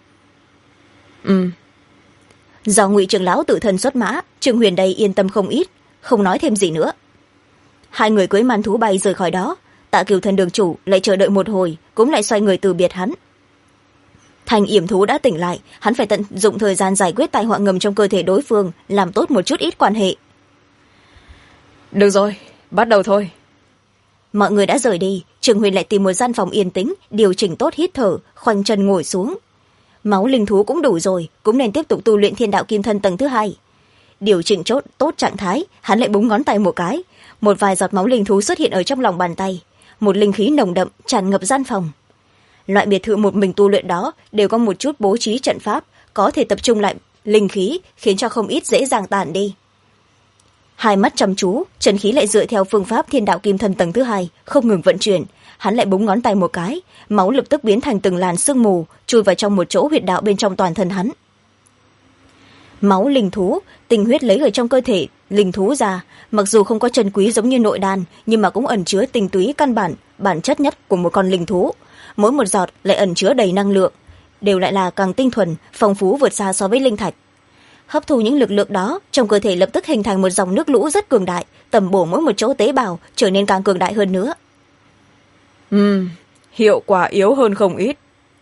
S1: Do Ngụy trưởng lão tự thân xuất mã, Trương Huyền đây yên tâm không ít, không nói thêm gì nữa. Hai người cưỡi man thú bay rời khỏi đó, Tạ Cửu Thần đường chủ lại chờ đợi một hồi, cũng lại xoay người từ biệt hắn. Thành Yểm thú đã tỉnh lại, hắn phải tận dụng thời gian giải quyết tai họa ngầm trong cơ thể đối phương, làm tốt một chút ít quan hệ.
S2: Được rồi, bắt đầu thôi.
S1: Mọi người đã rời đi, Trương Huyền lại tìm một gian phòng yên tĩnh, điều chỉnh tốt hít thở, khoanh chân ngồi xuống. Máu linh thú cũng đủ rồi, cũng nên tiếp tục tu luyện Thiên Đạo Kim Thân tầng thứ 2. Điều chỉnh tốt trạng thái, hắn lại búng ngón tay một cái, một vài giọt máu linh thú xuất hiện ở trong lòng bàn tay, một linh khí nồng đậm tràn ngập gian phòng. Loại biệt thự một mình tu luyện đó đều có một chút bố trí trận pháp, có thể tập trung lại linh khí, khiến cho không ít dễ dàng tản đi. Hai mắt chăm chú, chân khí lại dựa theo phương pháp Thiên Đạo Kim Thân tầng thứ 2 không ngừng vận chuyển. Hắn lại búng ngón tay một cái, máu lập tức biến thành từng làn sương mù, chui vào trong một chỗ huyệt đạo bên trong toàn thân hắn. Máu linh thú, tinh huyết lấy ở trong cơ thể linh thú ra, mặc dù không có chân quý giống như nội đan, nhưng mà cũng ẩn chứa tinh túy căn bản chất nhất của một con linh thú. Mỗi một giọt lại ẩn chứa đầy năng lượng, đều lại là càng tinh thuần, phong phú vượt xa so với linh thạch. Hấp thu những lực lượng đó, trong cơ thể lập tức hình thành một dòng nước lũ rất cường đại, tầm bổ mỗi một chỗ tế bào, trở nên càng cường đại hơn nữa.
S2: Hiệu quả yếu hơn không ít.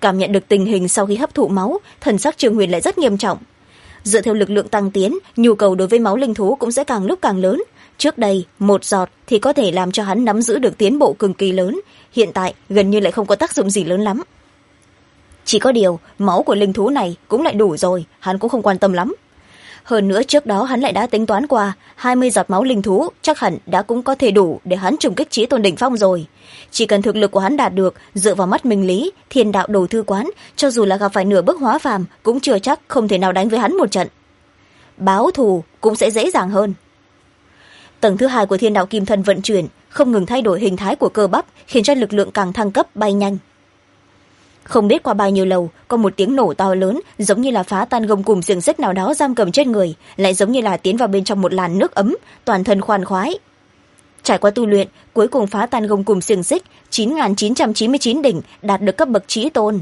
S1: cảm nhận được tình hình sau khi hấp thụ máu, thần sắc Trương Huyền lại rất nghiêm trọng. Dựa theo lực lượng tăng tiến, nhu cầu đối với máu linh thú cũng sẽ càng lúc càng lớn. Trước đây 1 giọt thì có thể làm cho hắn nắm giữ được tiến bộ cực kỳ lớn, hiện tại gần như lại không có tác dụng gì lớn lắm. Chỉ có điều máu của linh thú này cũng lại đủ rồi, hắn cũng không quan tâm lắm. Hơn nữa trước đó hắn lại đã tính toán qua, 20 giọt máu linh thú chắc hẳn đã cũng có thể đủ để hắn trùng kích chí tôn đỉnh phong rồi. Chỉ cần thực lực của hắn đạt được, dựa vào mắt minh lý, thiên đạo đồ thư quán, cho dù là gặp phải nửa bước hóa phàm cũng chưa chắc không thể nào đánh với hắn một trận. Báo thù cũng sẽ dễ dàng hơn. Tầng thứ 2 của thiên đạo kim thân vận chuyển, không ngừng thay đổi hình thái của cơ bắp, khiến cho lực lượng càng thăng cấp bay nhanh. Không biết qua bao nhiêu lâu, có một tiếng nổ to lớn, giống như là phá tan gông cùm xiềng xích nào đó giam cầm trên người, lại giống như là tiến vào bên trong một làn nước ấm, toàn thân khoan khoái. Trải qua tu luyện, cuối cùng phá tan gông cùm xiềng xích, 9.999 đỉnh đạt được cấp bậc chí tôn.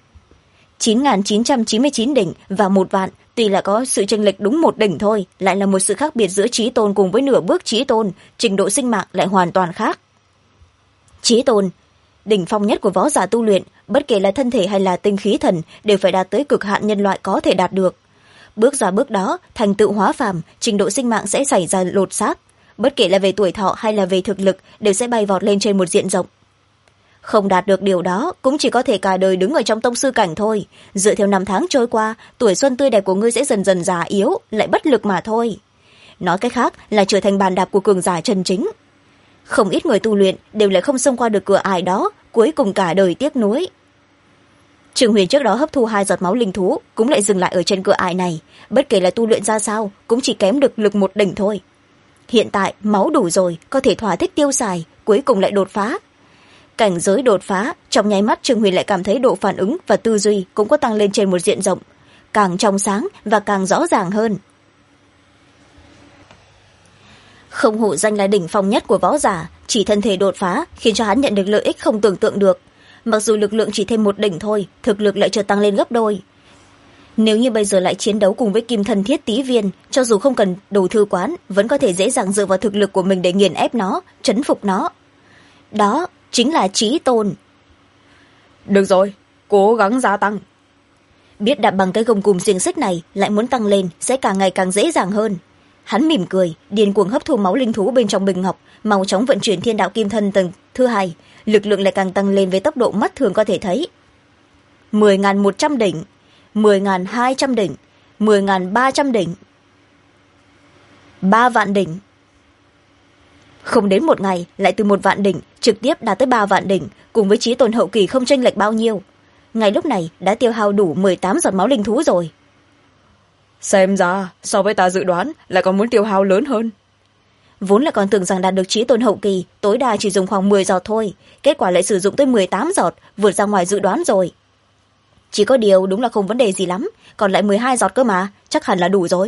S1: 9.999 đỉnh và 1 vạn, tuy là có sự chênh lệch đúng 1 đỉnh thôi, lại là một sự khác biệt giữa chí tôn cùng với nửa bước chí tôn, trình độ sinh mạng lại hoàn toàn khác. Chí tôn, đỉnh phong nhất của võ giả tu luyện, bất kể là thân thể hay là tinh khí thần đều phải đạt tới cực hạn nhân loại có thể đạt được. Bước ra bước đó, thành tựu hóa phàm, trình độ sinh mạng sẽ xảy ra lột xác, bất kể là về tuổi thọ hay là về thực lực đều sẽ bay vọt lên trên một diện rộng. Không đạt được điều đó cũng chỉ có thể cả đời đứng ở trong tông sư cảnh thôi. Dựa theo 5 tháng trôi qua, tuổi xuân tươi đẹp của ngươi sẽ dần dần già yếu, lại bất lực mà thôi. Nói cách khác là trở thành bàn đạp của cường giả chân chính. Không ít người tu luyện đều lại không xông qua được cửa ải đó, cuối cùng cả đời tiếc nuối. Trương Huyền trước đó hấp thu 2 giọt máu linh thú cũng lại dừng lại ở trên cửa ải này, bất kể là tu luyện ra sao cũng chỉ kém được lực 1 đỉnh thôi. Hiện tại máu đủ rồi, có thể thỏa thích tiêu xài, cuối cùng lại đột phá. Cảnh giới đột phá, trong nháy mắt Trương Huyền lại cảm thấy độ phản ứng và tư duy cũng có tăng lên trên một diện rộng, càng trong sáng và càng rõ ràng hơn. Không hổ danh là đỉnh phong nhất của võ giả, chỉ thân thể đột phá khiến cho hắn nhận được lợi ích không tưởng tượng được. Mặc dù lực lượng chỉ thêm 1 đỉnh thôi, thực lực lại chợt tăng lên gấp đôi. Nếu như bây giờ lại chiến đấu cùng với kim thân thiết tí viên, cho dù không cần đồ thư quán, vẫn có thể dễ dàng dựa vào thực lực của mình để nghiền ép nó, trấn phục nó. Đó chính là chí tôn.
S2: Được rồi, cố gắng gia tăng.
S1: Biết đạp bằng cái gông cùm xiềng xích này lại muốn tăng lên sẽ càng ngày càng dễ dàng hơn. Hắn mỉm cười, điên cuồng hấp thu máu linh thú bên trong bình ngọc, mau chóng vận chuyển thiên đạo kim thân tầng thứ 2, lực lượng lại càng tăng lên với tốc độ mắt thường có thể thấy. 10.100 đỉnh, 10.200 đỉnh, 10.300 đỉnh, 3 vạn đỉnh. Không đến một ngày lại từ 1 vạn đỉnh trực tiếp đạt tới 3 vạn đỉnh, cùng với chí tôn hậu kỳ không chênh lệch bao nhiêu. Ngay lúc này đã tiêu hao đủ 18 giọt máu linh thú rồi.
S2: Xem ra so với ta dự đoán lại còn muốn tiêu hao lớn hơn.
S1: Vốn là còn tưởng rằng đạt được chí tôn hậu kỳ tối đa chỉ dùng khoảng 10 giọt thôi, kết quả lại sử dụng tới 18 giọt, vượt ra ngoài dự đoán rồi. Chỉ có điều đúng là không vấn đề gì lắm, còn lại 12 giọt cơ mà, chắc hẳn là đủ rồi.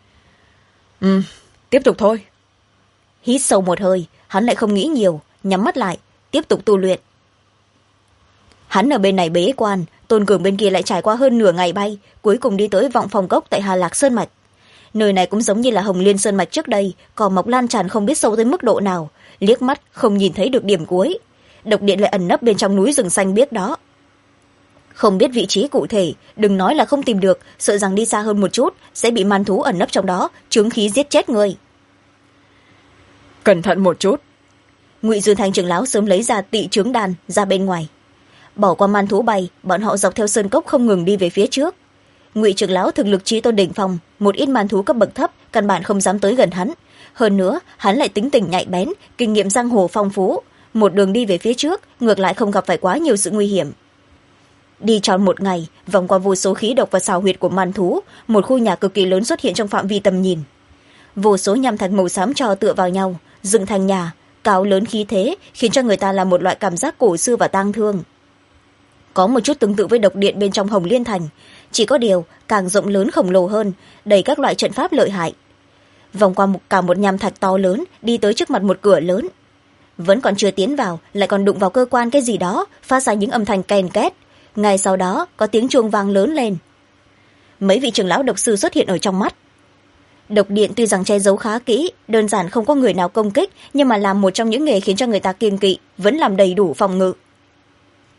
S2: Tiếp tục thôi.
S1: Hít sâu một hơi, hắn lại không nghĩ nhiều, nhắm mắt lại, tiếp tục tu luyện. Hắn ở bên này bế quan, Tôn Cường bên kia lại trải qua hơn nửa ngày bay, cuối cùng đi tới vọng phòng cốc tại Hà Lạc Sơn Mạch. Nơi này cũng giống như là Hồng Liên Sơn Mạch trước đây, cỏ mọc lan tràn không biết sâu tới mức độ nào, liếc mắt không nhìn thấy được điểm cuối. Độc điện lại ẩn nấp bên trong núi rừng xanh biếc đó. Không biết vị trí cụ thể, đừng nói là không tìm được, sợ rằng đi xa hơn một chút sẽ bị man thú ẩn nấp trong đó, chướng khí giết chết người.
S2: Cẩn thận một chút.
S1: Ngụy Dương Thành trưởng lão sớm lấy ra tị chướng đàn ra bên ngoài. Bỏ qua man thú bay, bọn họ dọc theo sơn cốc không ngừng đi về phía trước. Ngụy trưởng lão thực lực chí tôn đỉnh phong, một ít man thú cấp bậc thấp căn bản không dám tới gần hắn. Hơn nữa hắn lại tính tình nhạy bén, kinh nghiệm giang hồ phong phú, một đường đi về phía trước ngược lại không gặp phải quá nhiều sự nguy hiểm. Đi tròn một ngày, vòng qua vô số khí độc và xào huyệt của man thú, một khu nhà cực kỳ lớn xuất hiện trong phạm vi tầm nhìn. Vô số nham thạch màu xám trò tựa vào nhau, dựng thành nhà, cao lớn khí thế, khiến cho người ta là một loại cảm giác cổ xưa và tang thương. Có một chút tương tự với độc điện bên trong Hồng Liên Thành, chỉ có điều càng rộng lớn khổng lồ hơn, đầy các loại trận pháp lợi hại. Vòng qua cả một nham thạch to lớn, đi tới trước mặt một cửa lớn. Vẫn còn chưa tiến vào, lại còn đụng vào cơ quan cái gì đó, phát ra những âm thanh kèn két. Ngay sau đó có tiếng chuông vang lớn lên. Mấy vị trưởng lão độc sư xuất hiện ở trong mắt. Độc điện tuy rằng che giấu khá kỹ, đơn giản không có người nào công kích, nhưng mà làm một trong những nghề khiến cho người ta kiêng kỵ, vẫn làm đầy đủ phòng ngự.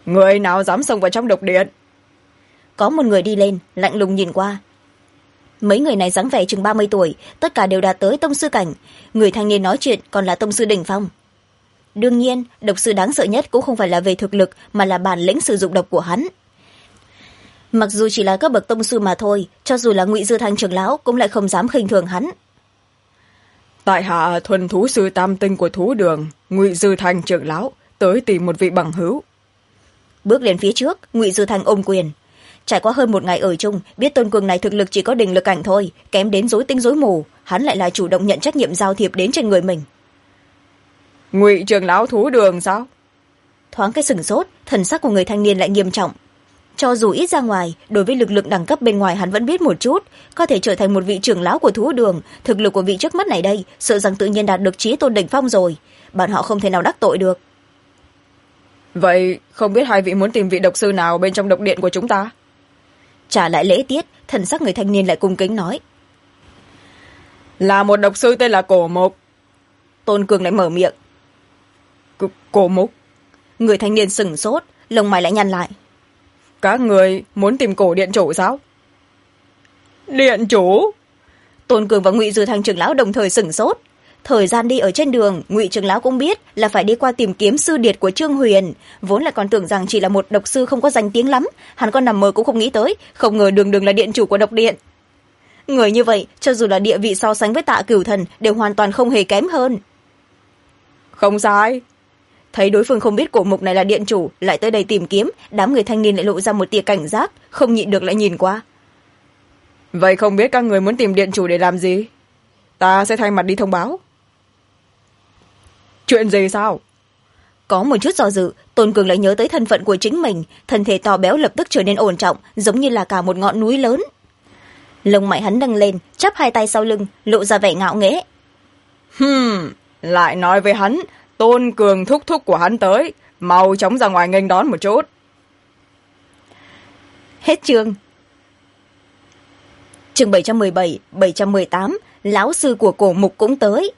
S2: người nào dám xông vào trong độc điện?
S1: Có một người đi lên lạnh lùng nhìn qua. Mấy người này dáng vẻ chừng 30 tuổi, tất cả đều đạt tới tông sư cảnh. Người thanh niên nói chuyện còn là tông sư đỉnh phong. Đương nhiên độc sư đáng sợ nhất cũng không phải là về thực lực, mà là bản lĩnh sử dụng độc của hắn. Mặc dù chỉ là các bậc tông sư mà thôi, cho dù là Ngụy Dư Thanh trưởng lão cũng lại không dám khinh thường hắn.
S2: Tại hạ thuần thú sư tam tinh của thú đường, Ngụy Dư Thanh trưởng lão tới tìm một vị bằng hữu.
S1: Bước lên phía trước, Ngụy Dư Thanh ôm quyền. Trải qua hơn một ngày ở chung, biết tôn cường này thực lực chỉ có đỉnh lực cảnh thôi, kém đến rối tinh rối mù, hắn lại là chủ động nhận trách nhiệm giao thiệp đến trên người mình.
S2: Ngụy trưởng lão thú đường sao?
S1: Thoáng cái sửng sốt, thần sắc của người thanh niên lại nghiêm trọng. Cho dù ít ra ngoài, đối với lực lượng đẳng cấp bên ngoài hắn vẫn biết một chút, có thể trở thành một vị trưởng lão của thú đường, thực lực của vị trước mắt này đây sợ rằng tự nhiên đạt được chí tôn đỉnh phong rồi, bọn họ không thể nào đắc tội được.
S2: Vậy không biết hai vị muốn tìm vị độc sư nào bên trong độc điện của chúng ta?
S1: Trả lại lễ tiết, thần sắc người thanh niên lại cung kính nói.
S2: Là một độc sư tên là Cổ Mục.
S1: Tôn cường lại mở miệng.
S2: Cổ Mục?
S1: Người thanh niên sửng sốt, lông mày lại nhăn lại.
S2: Các người muốn tìm cổ điện chủ sao? Điện chủ?
S1: Tôn cường và Ngụy Dư Thanh trưởng lão đồng thời sửng sốt. Thời gian đi ở trên đường, Ngụy trưởng lão cũng biết là phải đi qua tìm kiếm sư điệt của Trương Huyền, vốn là còn tưởng rằng chỉ là một độc sư không có danh tiếng lắm, hắn còn nằm mơ cũng không nghĩ tới, không ngờ đường đường là điện chủ của độc điện. Người như vậy, cho dù là địa vị so sánh với Tạ Cửu Thần đều hoàn toàn không hề kém hơn.
S2: Không sai.
S1: Thấy đối phương không biết Cổ Mục này là điện chủ, lại tới đây tìm kiếm, đám người thanh niên lại lộ ra một tia cảnh giác, không nhịn được lại nhìn qua.
S2: Vậy không biết các người muốn tìm điện chủ để làm gì? Ta sẽ thay mặt đi thông báo. Chuyện gì sao?
S1: Có một chút do dự, Tôn cường lại nhớ tới thân phận của chính mình, thân thể to béo lập tức trở nên ổn trọng, giống như là cả một ngọn núi lớn. Lông mày hắn nâng lên, chắp hai tay sau lưng, lộ ra vẻ ngạo nghễ.
S2: Lại nói với hắn, Tôn cường thúc thúc của hắn tới, mau chóng ra ngoài nghênh đón một chút.
S1: Hết chương. Chương 717, 718, lão sư của Cổ Mục cũng tới.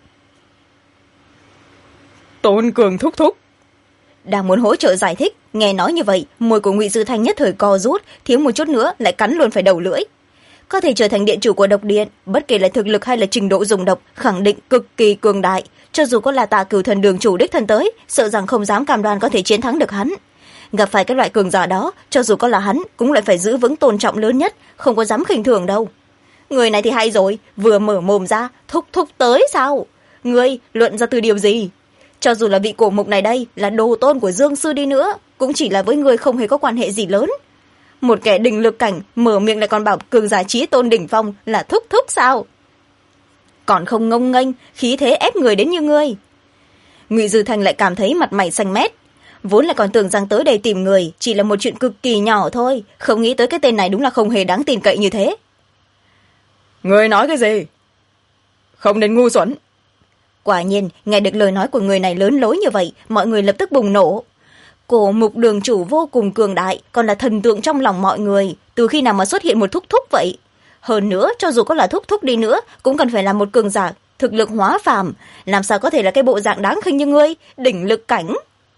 S2: Tôn cường thúc thúc.
S1: Đang muốn hỗ trợ giải thích, nghe nói như vậy, môi của Ngụy Dư Thanh nhất thời co rút, thiếu một chút nữa lại cắn luôn phải đầu lưỡi. Có thể trở thành điện chủ của độc điện, bất kể là thực lực hay là trình độ dùng độc, khẳng định cực kỳ cường đại, cho dù có là Tạ Cửu Thần đường chủ đích thân tới, sợ rằng không dám cam đoan có thể chiến thắng được hắn. Gặp phải cái loại cường giả đó, cho dù có là hắn cũng lại phải giữ vững tôn trọng lớn nhất, không có dám khinh thường đâu. Người này thì hay rồi, vừa mở mồm ra, thúc thúc tới sao? Ngươi luận ra từ điều gì? Cho dù là vị Cổ Mục này đây là đồ tôn của Dương sư đi nữa, cũng chỉ là với người không hề có quan hệ gì lớn. Một kẻ đỉnh lực cảnh mở miệng lại còn bảo cường giả chí tôn đỉnh phong là thúc thúc sao? Còn không ngông nghênh, khí thế ép người đến như ngươi. Ngụy Dư Thanh lại cảm thấy mặt mày xanh mét, vốn là còn tưởng rằng tới đây tìm người chỉ là một chuyện cực kỳ nhỏ thôi, không nghĩ tới cái tên này đúng là không hề đáng tin cậy như thế.
S2: Người nói cái gì? Không nên ngu xuẩn.
S1: Quả nhiên, nghe được lời nói của người này lớn lối như vậy, mọi người lập tức bùng nổ. Cổ Mục đường chủ vô cùng cường đại, còn là thần tượng trong lòng mọi người, từ khi nào mà xuất hiện một thúc thúc vậy? Hơn nữa, cho dù có là thúc thúc đi nữa, cũng cần phải là một cường giả thực lực hóa phàm, làm sao có thể là cái bộ dạng đáng khinh như ngươi, đỉnh lực cảnh.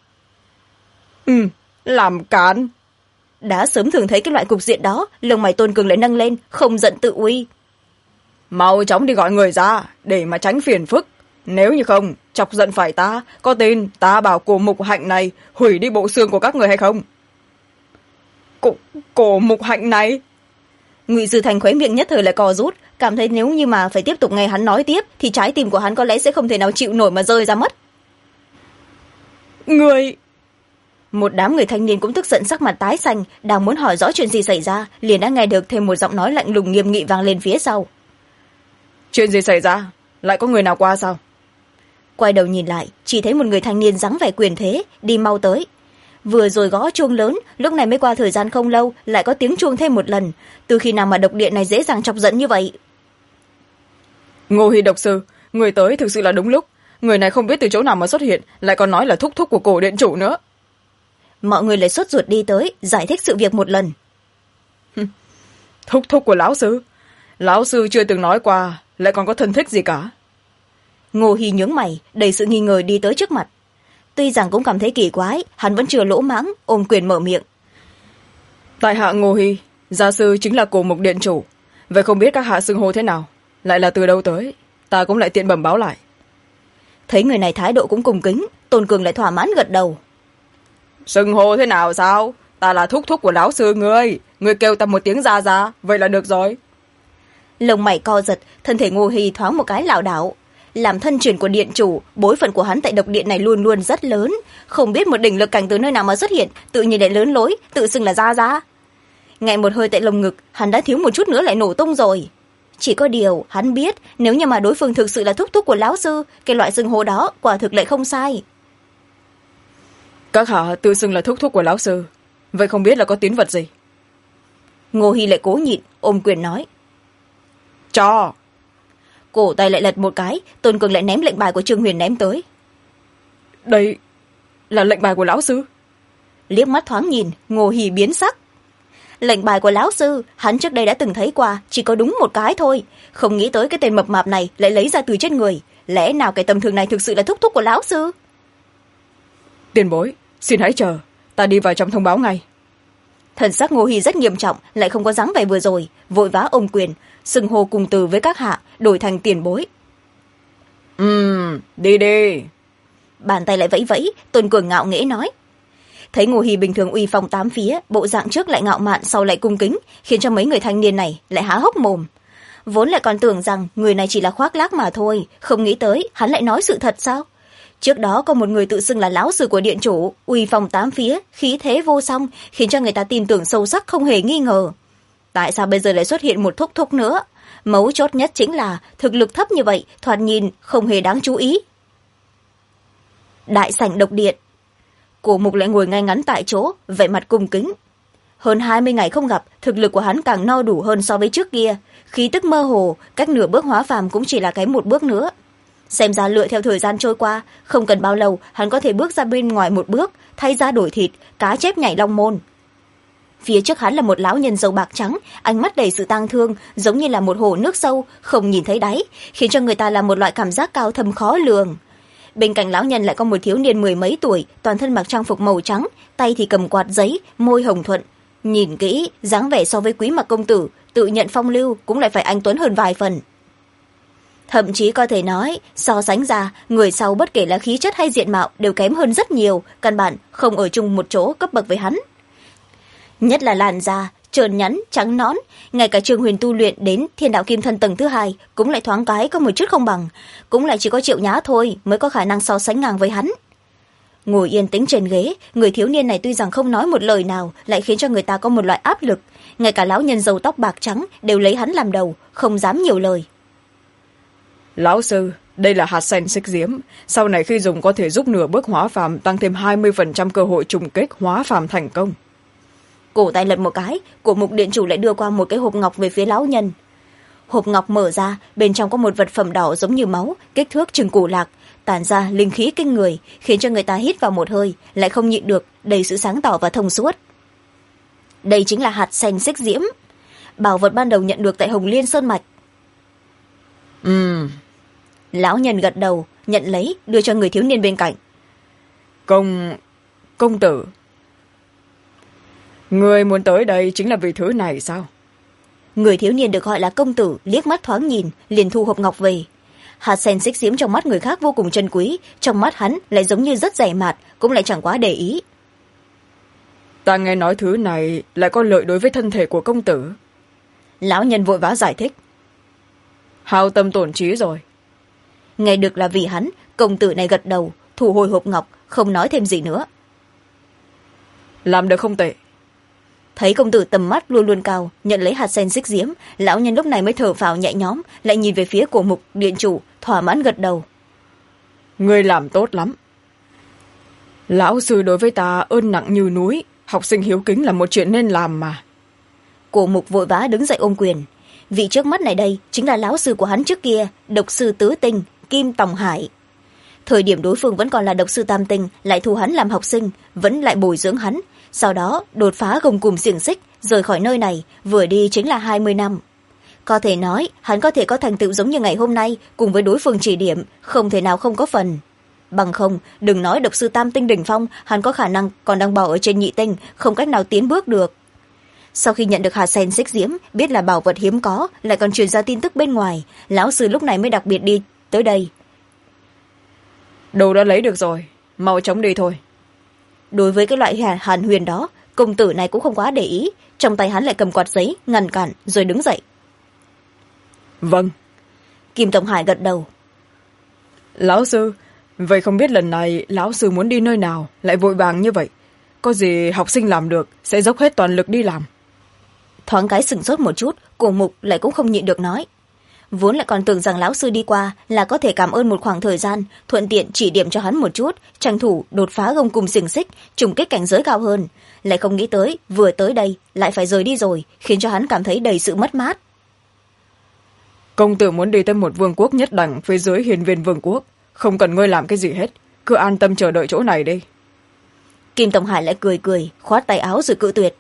S2: Làm càn.
S1: Đã sớm thường thấy cái loại cục diện đó, lông mày Tôn cường lại nâng lên, không giận tự uy.
S2: Mau chóng đi gọi người ra, để mà tránh phiền phức. Nếu như không, chọc giận phải ta, có tin ta bảo Cổ Mục Hạnh này hủy đi bộ xương của các người hay không? Cổ Mục Hạnh này?
S1: Ngụy Dư Thành khóe miệng nhất thời lại co rút, cảm thấy nếu như mà phải tiếp tục nghe hắn nói tiếp thì trái tim của hắn có lẽ sẽ không thể nào chịu nổi mà rơi ra mất.
S2: Người...
S1: Một đám người thanh niên cũng tức giận, sắc mặt tái xanh, đang muốn hỏi rõ chuyện gì xảy ra, liền đã nghe được thêm một giọng nói lạnh lùng nghiêm nghị vang lên phía sau.
S2: Chuyện gì xảy ra? Lại có người nào qua sao?
S1: Quay đầu nhìn lại, chỉ thấy một người thanh niên dáng vẻ quyền thế đi mau tới. Vừa rồi gõ chuông lớn, lúc này mới qua thời gian không lâu lại có tiếng chuông thêm một lần. Từ khi nào mà độc điện này dễ dàng chọc giận như vậy?
S2: Ngô Hi độc sư, người tới thực sự là đúng lúc. Người này không biết từ chỗ nào mà xuất hiện, lại còn nói là thúc thúc của Cổ điện chủ nữa.
S1: Mọi người lại sốt ruột đi tới giải thích sự việc một lần.
S2: Thúc thúc của lão sư? Lão sư chưa từng nói qua, lại còn có thân thích gì cả.
S1: Ngô Hi nhướng mày, đầy sự nghi ngờ đi tới trước mặt. tuy rằng cũng cảm thấy kỳ quái, hắn vẫn chưa lỗ mãng ôm quyền mở miệng.
S2: Tại hạ Ngô Hy, gia sư chính là Cổ Mục điện chủ. Vậy không biết các hạ xưng hô thế nào, lại là từ đâu tới, ta cũng lại tiện bẩm báo lại.
S1: Thấy người này thái độ cũng cung kính, Tôn Cường lại thỏa mãn gật đầu.
S2: Xưng hô thế nào sao, ta là thúc thúc của lão sư ngươi kêu ta một tiếng ra ra, vậy là được rồi.
S1: Lông mày co giật, thân thể Ngô Hy thoáng một cái lảo đảo. Làm thân truyền của điện chủ, bối phận của hắn tại độc điện này luôn luôn rất lớn, không biết một đỉnh lực cảnh từ nơi nào mà xuất hiện, tự nhiên lại lớn lối, tự xưng là ra ra. Ngay một hơi tại lồng ngực, hắn đã thiếu một chút nữa lại nổ tung rồi. Chỉ có điều hắn biết, nếu như mà đối phương thực sự là thúc thúc của lão sư, cái loại xưng hô đó quả thực lại không sai.
S2: Các hạ tự xưng là thúc thúc của lão sư, vậy không biết là có tín vật gì?
S1: Ngô Hy lại cố nhịn, ôm quyền nói.
S2: Cho.
S1: Cổ tay lại lật một cái, Tôn Cường lại ném lệnh bài của Trương Huyền ném tới.
S2: Đây là lệnh bài của lão sư.
S1: Liếc mắt thoáng nhìn, Ngô Hy biến sắc. Lệnh bài của lão sư hắn trước đây đã từng thấy qua, chỉ có đúng một cái thôi, không nghĩ tới cái tên mập mạp này lại lấy ra từ trên người. Lẽ nào cái tầm thường này thực sự là thúc thúc của lão sư?
S2: Tiền bối, xin hãy chờ, ta đi vào trong thông báo ngay.
S1: Thần sắc Ngô Hy rất nghiêm trọng, lại không có dáng vẻ vừa rồi, vội vã ôm quyền, xưng hô cùng từ với các hạ, đổi thành tiền bối.
S2: Đi đi.
S1: Bàn tay lại vẫy vẫy, Tôn Cường ngạo nghễ nói. Thấy Ngô Hy bình thường uy phong tám phía, bộ dạng trước lại ngạo mạn, sau lại cung kính, khiến cho mấy người thanh niên này lại há hốc mồm. Vốn lại còn tưởng rằng người này chỉ là khoác lác mà thôi, không nghĩ tới hắn lại nói sự thật sao? Trước đó có một người tự xưng là lão sư của điện chủ, uy phong tám phía, khí thế vô song, khiến cho người ta tin tưởng sâu sắc không hề nghi ngờ. Tại sao bây giờ lại xuất hiện một thúc thúc nữa? Mấu chốt nhất chính là thực lực thấp như vậy, thoạt nhìn không hề đáng chú ý. Đại sảnh độc điện, Cổ Mục lại ngồi ngay ngắn tại chỗ, vẻ mặt cung kính. Hơn 20 ngày không gặp, thực lực của hắn càng no đủ hơn so với trước kia, khí tức mơ hồ, cách nửa bước hóa phàm cũng chỉ là cái một bước nữa. Xem ra lựa theo thời gian trôi qua, không cần bao lâu hắn có thể bước ra bên ngoài một bước, thay da đổi thịt, cá chép nhảy long môn. Phía trước hắn là một lão nhân râu bạc trắng, ánh mắt đầy sự tang thương, giống như là một hồ nước sâu, không nhìn thấy đáy, khiến cho người ta là một loại cảm giác cao thâm khó lường. Bên cạnh lão nhân lại có một thiếu niên 10 mấy tuổi, toàn thân mặc trang phục màu trắng, tay thì cầm quạt giấy, môi hồng thuận. Nhìn kỹ, dáng vẻ so với Quý Mặc công tử, tự nhận phong lưu cũng lại phải anh tuấn hơn vài phần. Thậm chí có thể nói, so sánh ra, người sau bất kể là khí chất hay diện mạo đều kém hơn rất nhiều, căn bản không ở chung một chỗ cấp bậc với hắn. Nhất là làn da, trơn nhẵn, trắng nõn, ngay cả Trương Huyền tu luyện đến Thiên Đạo Kim Thân tầng thứ 2 cũng lại thoáng cái có một chút không bằng, cũng lại chỉ có Triệu Nhã thôi mới có khả năng so sánh ngang với hắn. Ngồi yên tĩnh trên ghế, người thiếu niên này tuy rằng không nói một lời nào, lại khiến cho người ta có một loại áp lực, ngay cả lão nhân râu tóc bạc trắng đều lấy hắn làm đầu, không dám nhiều lời.
S2: Lão sư, đây là hạt sen xích diễm, sau này khi dùng có thể giúp nửa bước hóa phàm tăng thêm 20% cơ hội trùng kích hóa phàm thành công.
S1: Cổ tay lật một cái, Cổ Mục điện chủ lại đưa qua một cái hộp ngọc về phía lão nhân. Hộp ngọc mở ra, bên trong có một vật phẩm đỏ giống như máu, kích thước chừng củ lạc, tản ra linh khí kinh người, khiến cho người ta hít vào một hơi, lại không nhịn được, đầy sự sáng tỏ và thông suốt. Đây chính là hạt sen xích diễm, bảo vật ban đầu nhận được tại Hồng Liên Sơn Mạch. Lão nhân gật đầu, nhận lấy, đưa cho người thiếu niên bên cạnh.
S2: Công tử, người muốn tới đây chính là vì thứ này sao?
S1: Người thiếu niên được gọi là công tử liếc mắt thoáng nhìn, liền thu hộp ngọc về. Hạt sen xích diễm trong mắt người khác vô cùng chân quý, trong mắt hắn lại giống như rất rẻ mạt, cũng lại chẳng quá để ý.
S2: Ta nghe nói thứ này lại có lợi đối với thân thể của công tử.
S1: Lão nhân vội vã giải thích.
S2: Hao tâm tổn trí rồi.
S1: Nghe được là vì hắn, công tử này gật đầu, thu hồi hộp ngọc, không nói thêm gì nữa.
S2: Làm được không tệ.
S1: Thấy công tử tầm mắt luôn luôn cao, nhận lấy hạt sen xích diễm, lão nhân lúc này mới thở phào nhẹ nhõm, lại nhìn về phía Cổ Mục điện chủ, thỏa mãn gật đầu.
S2: Ngươi làm tốt lắm. Lão sư đối với ta ơn nặng như núi, học sinh hiếu kính là một chuyện nên làm mà.
S1: Cổ Mục vội vã đứng dậy ôm quyền. Vị trước mắt này đây chính là lão sư của hắn trước kia, độc sư tứ tinh, Kim Tòng Hải. Thời điểm đối phương vẫn còn là độc sư tam tinh, lại thu hắn làm học sinh, vẫn lại bồi dưỡng hắn, sau đó đột phá gông cùm xiềng xích, rời khỏi nơi này, vừa đi chính là 20 năm. Có thể nói hắn có thể có thành tựu giống như ngày hôm nay, cùng với đối phương chỉ điểm, không thể nào không có phần. bằng không đừng nói độc sư tam tinh đỉnh phong, hắn có khả năng còn đang bỏ ở trên nhị tinh, không cách nào tiến bước được. Sau khi nhận được hạt sen xích diễm, biết là bảo vật hiếm có, lại còn truyền ra tin tức bên ngoài, lão sư lúc này mới đặc biệt đi tới đây.
S2: Đồ đã lấy được rồi, mau chóng đi thôi.
S1: Đối với cái loại hàn huyền đó, công tử này cũng không quá để ý, trong tay hắn lại cầm quạt giấy ngăn cản rồi đứng dậy.
S2: Vâng.
S1: Kim Tổng Hải gật đầu.
S2: Lão sư, vậy không biết lần này lão sư muốn đi nơi nào lại vội vàng như vậy? Có gì học sinh làm được sẽ dốc hết toàn lực đi làm.
S1: Thoáng cái sửng sốt một chút, Cổ Mục lại cũng không nhịn được nói. Vốn lại còn tưởng rằng lão sư đi qua là có thể cảm ơn một khoảng thời gian, thuận tiện chỉ điểm cho hắn một chút, tranh thủ đột phá gông cùng xiềng xích, trùng kích cảnh giới cao hơn. Lại không nghĩ tới vừa tới đây lại phải rời đi rồi, khiến cho hắn cảm thấy đầy sự mất mát.
S2: Công tử muốn đi tới một vương quốc nhất đẳng phía dưới Hiên Viên vương quốc, không cần ngươi làm cái gì hết, cứ an tâm chờ đợi chỗ này đi.
S1: Kim Tổng Hải lại cười cười, khoát tay áo rồi cự tuyệt.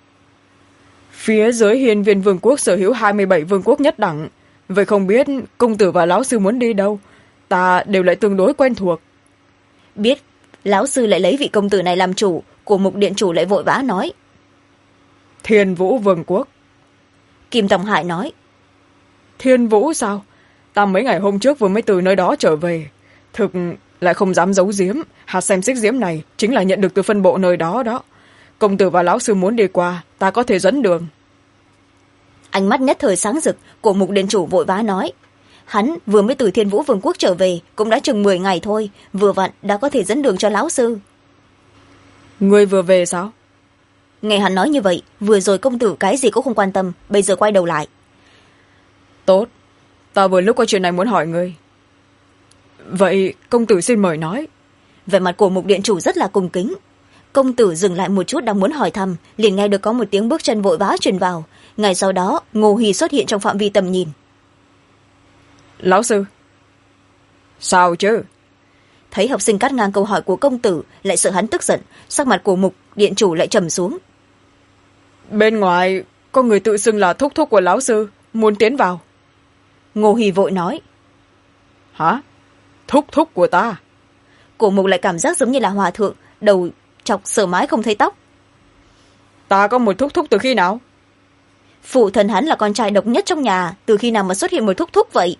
S2: Phía dưới Hiên Viên vương quốc sở hữu 27 vương quốc nhất đẳng, vậy không biết công tử và lão sư muốn đi đâu, ta đều lại tương đối quen thuộc.
S1: Biết lão sư lại lấy vị công tử này làm chủ, của Mục điện chủ lại vội vã nói.
S2: Thiên Vũ vương quốc.
S1: Kim Tổng Hải nói.
S2: Thiên Vũ sao? Ta mấy ngày hôm trước vừa mới từ nơi đó trở về, thực lại không dám giấu giếm, hạt xem xích diễm này chính là nhận được từ phân bộ nơi đó đó. Công tử và lão sư muốn đi qua, ta có thể dẫn đường.
S1: Ánh mắt nhất thời sáng rực, của Mục điện chủ vội vã nói. Hắn vừa mới từ Thiên Vũ vương quốc trở về, cũng đã chừng 10 ngày thôi, vừa vặn đã có thể dẫn đường cho lão sư.
S2: Ngươi vừa về sao?
S1: Nghe hắn nói như vậy, vừa rồi công tử cái gì cũng không quan tâm, bây giờ quay đầu lại.
S2: Tốt, ta vừa lúc có chuyện này muốn hỏi ngươi. Vậy công tử xin mời nói.
S1: Vẻ mặt của Mục điện chủ rất là cung kính. Công tử dừng lại một chút đang muốn hỏi thăm, liền nghe được có một tiếng bước chân vội vã truyền vào. Ngay sau đó Ngô Hì xuất hiện trong phạm vi tầm nhìn.
S2: Lão sư. Sao chứ?
S1: Thấy học sinh cắt ngang câu hỏi của công tử, lại sợ hắn tức giận, sắc mặt của Mục điện chủ lại trầm xuống.
S2: Bên ngoài có người tự xưng là thúc thúc của lão sư, muốn tiến vào.
S1: Ngô Hì vội nói.
S2: Hả? Thúc thúc của ta?
S1: Cổ Mục lại cảm giác giống như là hòa thượng, đầu chọc sờ mái không thấy tóc.
S2: Ta có một thúc thúc từ khi nào?
S1: Phụ thân hắn là con trai độc nhất trong nhà, từ khi nào mà xuất hiện một thúc thúc vậy?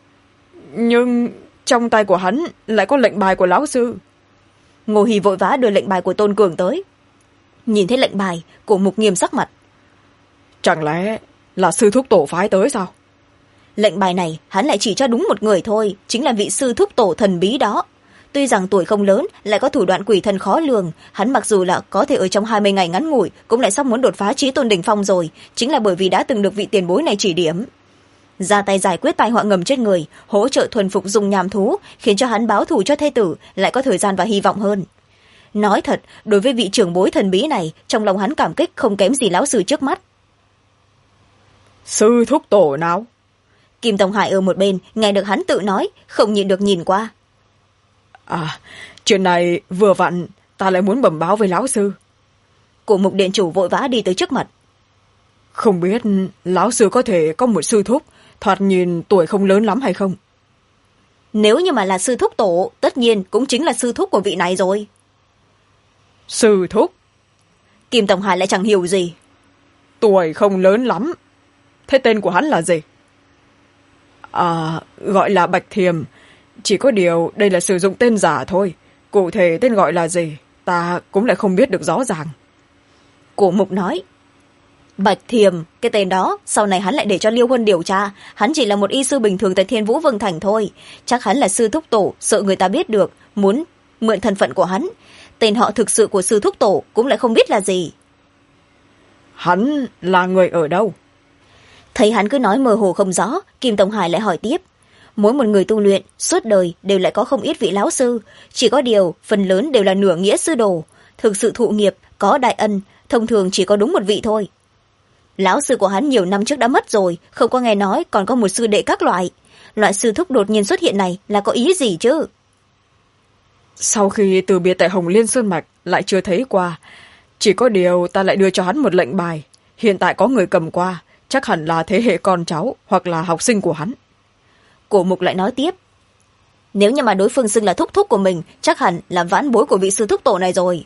S2: Nhưng trong tay của hắn lại có lệnh bài của lão sư.
S1: Ngô Hì vội vã đưa lệnh bài của Tôn Cường tới. Nhìn thấy lệnh bài, Cổ Mục nghiêm sắc mặt.
S2: Chẳng lẽ là sư thúc tổ phái tới sao?
S1: Lệnh bài này hắn lại chỉ cho đúng một người thôi, chính là vị sư thúc tổ thần bí đó. Tuy rằng tuổi không lớn, lại có thủ đoạn quỷ thần khó lường, hắn mặc dù là có thể ở trong 20 ngày ngắn ngủi cũng lại sắp muốn đột phá chí tôn đỉnh phong rồi, chính là bởi vì đã từng được vị tiền bối này chỉ điểm. Ra tay giải quyết tai họa ngầm trên người, hỗ trợ thuần phục dùng nhàm thú, khiến cho hắn báo thù cho thê tử lại có thời gian và hy vọng hơn. Nói thật, đối với vị trưởng bối thần bí này, trong lòng hắn cảm kích không kém gì lão sư trước mắt.
S2: Sư thúc tổ nào?
S1: Kim Tổng Hải ở một bên nghe được hắn tự nói, không nhịn được nhìn qua.
S2: À, chuyện này vừa vặn ta lại muốn bẩm báo với lão sư.
S1: Cổ Mục điện chủ vội vã đi tới trước mặt.
S2: Không biết lão sư có thể có một sư thúc thoạt nhìn tuổi không lớn lắm hay không?
S1: Nếu như mà là sư thúc tổ, tất nhiên cũng chính là sư thúc của vị này rồi.
S2: Sư thúc?
S1: Kim Tổng Hải lại chẳng hiểu gì.
S2: Tuổi không lớn lắm. Thế tên của hắn là gì? À, gọi là Bạch Thiềm. Chỉ có điều đây là sử dụng tên giả thôi. Cụ thể tên gọi là gì, ta cũng lại không biết được rõ ràng.
S1: Cổ Mục nói. Bạch Thiềm, cái tên đó, sau này hắn lại để cho Liêu Huân điều tra. Hắn chỉ là một y sư bình thường tại Thiên Vũ Vương Thành thôi. Chắc hắn là sư thúc tổ, sợ người ta biết được, muốn mượn thân phận của hắn. Tên họ thực sự của sư thúc tổ cũng lại không biết là gì.
S2: Hắn là người ở đâu?
S1: Thấy hắn cứ nói mơ hồ không rõ, Kim Tổng Hải lại hỏi tiếp. Mỗi một người tu luyện, suốt đời đều lại có không ít vị lão sư. Chỉ có điều, phần lớn đều là nửa nghĩa sư đồ. Thực sự thụ nghiệp, có đại ân, thông thường chỉ có đúng một vị thôi. Lão sư của hắn nhiều năm trước đã mất rồi, không có nghe nói còn có một sư đệ các loại. Loại sư thúc đột nhiên xuất hiện này là có ý gì chứ?
S2: Sau khi từ biệt tại Hồng Liên Sơn Mạch lại chưa thấy qua. Chỉ có điều ta lại đưa cho hắn một lệnh bài. Hiện tại có người cầm qua, chắc hẳn là thế hệ con cháu hoặc là học sinh của hắn.
S1: Cổ Mục lại nói tiếp. Nếu như mà đối phương xưng là thúc thúc của mình, chắc hẳn là vãn bối của vị sư thúc tổ này rồi.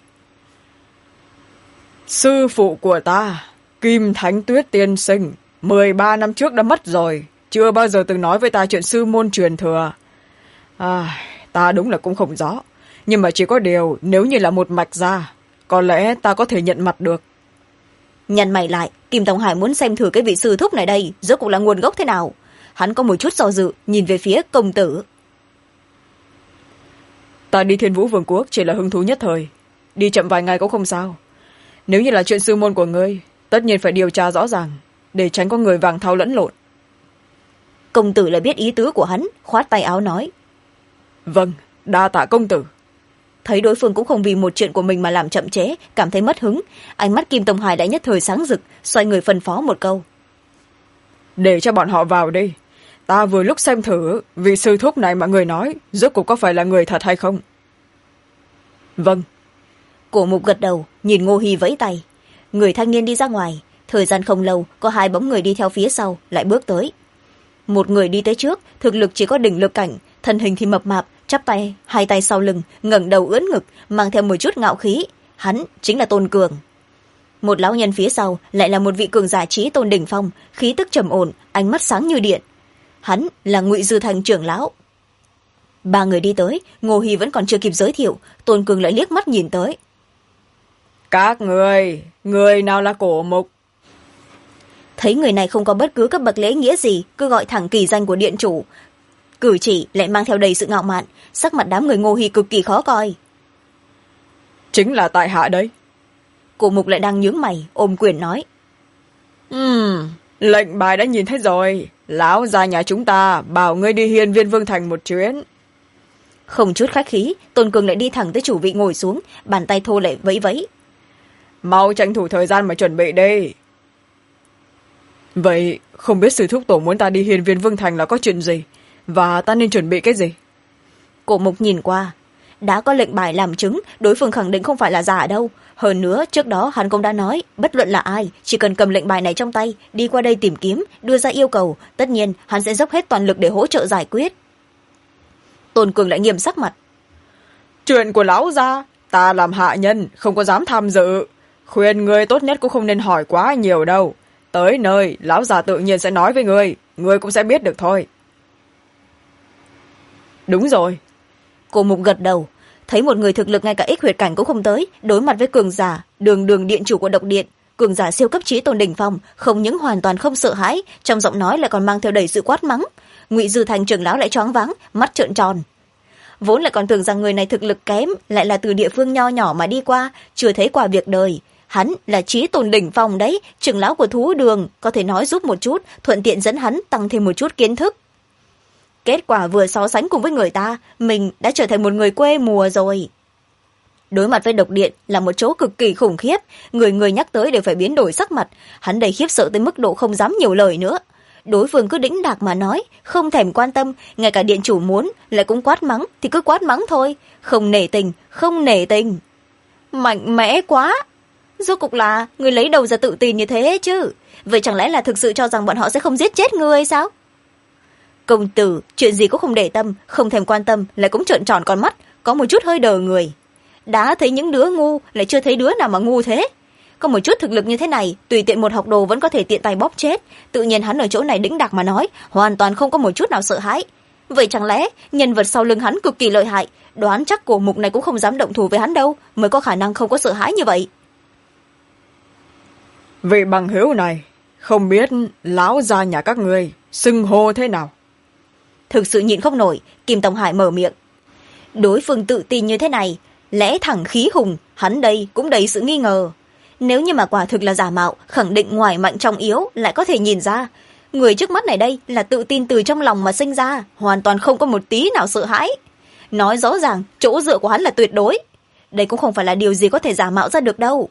S2: Sư phụ của ta, Kim Thánh Tuyết tiên sinh, 13 năm trước đã mất rồi, chưa bao giờ từng nói với ta chuyện sư môn truyền thừa. Ta đúng là cũng không rõ, nhưng mà chỉ có điều nếu như là một mạch ra, có lẽ ta có thể nhận mặt được.
S1: Nhăn mày lại, Kim Tông Hải muốn xem thử cái vị sư thúc này đây rốt cuộc là nguồn gốc thế nào. Hắn có một chút do dự, nhìn về phía công tử.
S2: Ta đi Thiên Vũ Vương quốc chỉ là hứng thú nhất thời, đi chậm vài ngày cũng không sao. Nếu như là chuyện sư môn của ngươi, tất nhiên phải điều tra rõ ràng, để tránh có người vàng thau lẫn lộn.
S1: Công tử lại biết ý tứ của hắn, khoát tay áo nói.
S2: Vâng, đa tạ công tử.
S1: Thấy đối phương cũng không vì một chuyện của mình mà làm chậm trễ, cảm thấy mất hứng, ánh mắt Kim Tông Hải đã nhất thời sáng rực, xoay người phân phó một câu.
S2: Để cho bọn họ vào đi, ta vừa lúc xem thử vị sư thúc này mà người nói rốt cuộc có phải là người thật hay không. Vâng.
S1: Cổ Mục gật đầu, nhìn Ngô Hy vẫy tay. Người thanh niên đi ra ngoài, thời gian không lâu có hai bóng người đi theo phía sau lại bước tới. Một người đi tới trước, thực lực chỉ có đỉnh lực cảnh, thân hình thì mập mạp, chắp tay hai tay sau lưng, ngẩng đầu ưỡn ngực, mang theo một chút ngạo khí. Hắn chính là Tôn Cường. Một lão nhân phía sau lại là một vị cường giả trí tôn đỉnh phong, khí tức trầm ổn, ánh mắt sáng như điện. Hắn là Ngụy Dư Thành trưởng lão. Ba người đi tới, Ngô Hy vẫn còn chưa kịp giới thiệu, Tôn Cường lại liếc mắt nhìn tới.
S2: Các người nào là Cổ Mục?
S1: Thấy người này không có bất cứ cấp bậc lễ nghĩa gì, cứ gọi thẳng kỳ danh của điện chủ. Cử chỉ lại mang theo đầy sự ngạo mạn, sắc mặt đám người Ngô Hy cực kỳ khó coi.
S2: Chính là tại hạ đấy.
S1: Cổ Mục lại đang nhướng mày, ôm quyền nói.
S2: Lệnh bài đã nhìn thấy rồi, lão gia nhà chúng ta bảo ngươi đi Hiên Viên Vương Thành một chuyến.
S1: Không chút khách khí, Tôn Cường lại đi thẳng tới chủ vị ngồi xuống, bàn tay thô lại vẫy vẫy.
S2: Mau tranh thủ thời gian mà chuẩn bị đi. Vậy không biết sư thúc tổ muốn ta đi Hiên Viên Vương Thành là có chuyện gì, và ta nên chuẩn bị cái gì?
S1: Cổ Mục nhìn qua, đã có lệnh bài làm chứng, đối phương khẳng định không phải là giả đâu. Hơn nữa trước đó hắn cũng đã nói, bất luận là ai, chỉ cần cầm lệnh bài này trong tay, đi qua đây tìm kiếm, đưa ra yêu cầu, tất nhiên hắn sẽ dốc hết toàn lực để hỗ trợ giải quyết. Tôn Cường lại nghiêm sắc mặt.
S2: Chuyện của lão gia, ta làm hạ nhân không có dám tham dự, khuyên người tốt nhất cũng không nên hỏi quá nhiều đâu. Tới nơi lão già tự nhiên sẽ nói với người cũng sẽ biết được thôi. Đúng rồi.
S1: Cổ Mục gật đầu, thấy một người thực lực ngay cả ích huyệt cảnh cũng không tới, đối mặt với cường giả đường điện chủ của độc điện, cường giả siêu cấp trí tôn đỉnh phong, không những hoàn toàn không sợ hãi, trong giọng nói lại còn mang theo đầy sự quát mắng. Ngụy Dư Thành trưởng lão lại choáng váng, mắt trợn tròn. Vốn lại còn tưởng rằng người này thực lực kém, lại là từ địa phương nho nhỏ mà đi qua, chưa thấy qua việc đời. Hắn là trí tôn đỉnh phong đấy, trưởng lão của thú đường, có thể nói giúp một chút, thuận tiện dẫn hắn tăng thêm một chút kiến thức. Kết quả vừa so sánh cùng với người ta, mình đã trở thành một người quê mùa rồi. Đối mặt với độc điện là một chỗ cực kỳ khủng khiếp, người nhắc tới đều phải biến đổi sắc mặt, hắn đầy khiếp sợ tới mức độ không dám nhiều lời nữa. Đối phương cứ đĩnh đạc mà nói, không thèm quan tâm, ngay cả điện chủ muốn lại cũng quát mắng thì cứ quát mắng thôi, không nể tình. Mạnh mẽ quá. Rốt cục là người lấy đầu ra tự tin như thế chứ, vậy chẳng lẽ là thực sự cho rằng bọn họ sẽ không giết chết ngươi sao? Công tử chuyện gì cũng không để tâm, không thèm quan tâm, lại cũng trợn tròn con mắt, có một chút hơi đờ người. Đã thấy những đứa ngu, lại chưa thấy đứa nào mà ngu thế. Có một chút thực lực như thế này, tùy tiện một học đồ vẫn có thể tiện tay bóp chết. Tự nhiên hắn ở chỗ này đĩnh đạc mà nói, hoàn toàn không có một chút nào sợ hãi. Vậy chẳng lẽ nhân vật sau lưng hắn cực kỳ lợi hại, đoán chắc Cổ Mục này cũng không dám động thủ với hắn đâu, mới có khả năng không có sợ hãi như vậy.
S2: Vị bằng hữu này, không biết lão gia nhà các ngươi xưng hô thế nào?
S1: Thực sự nhịn không nổi, Kim Tông Hải mở miệng. Đối phương tự tin như thế này, lẽ thẳng khí hùng, hắn đây cũng đầy sự nghi ngờ. Nếu như mà quả thực là giả mạo, khẳng định ngoài mạnh trong yếu, lại có thể nhìn ra. Người trước mắt này đây là tự tin từ trong lòng mà sinh ra, hoàn toàn không có một tí nào sợ hãi. Nói rõ ràng, chỗ dựa của hắn là tuyệt đối. Đây cũng không phải là điều gì có thể giả mạo ra được đâu.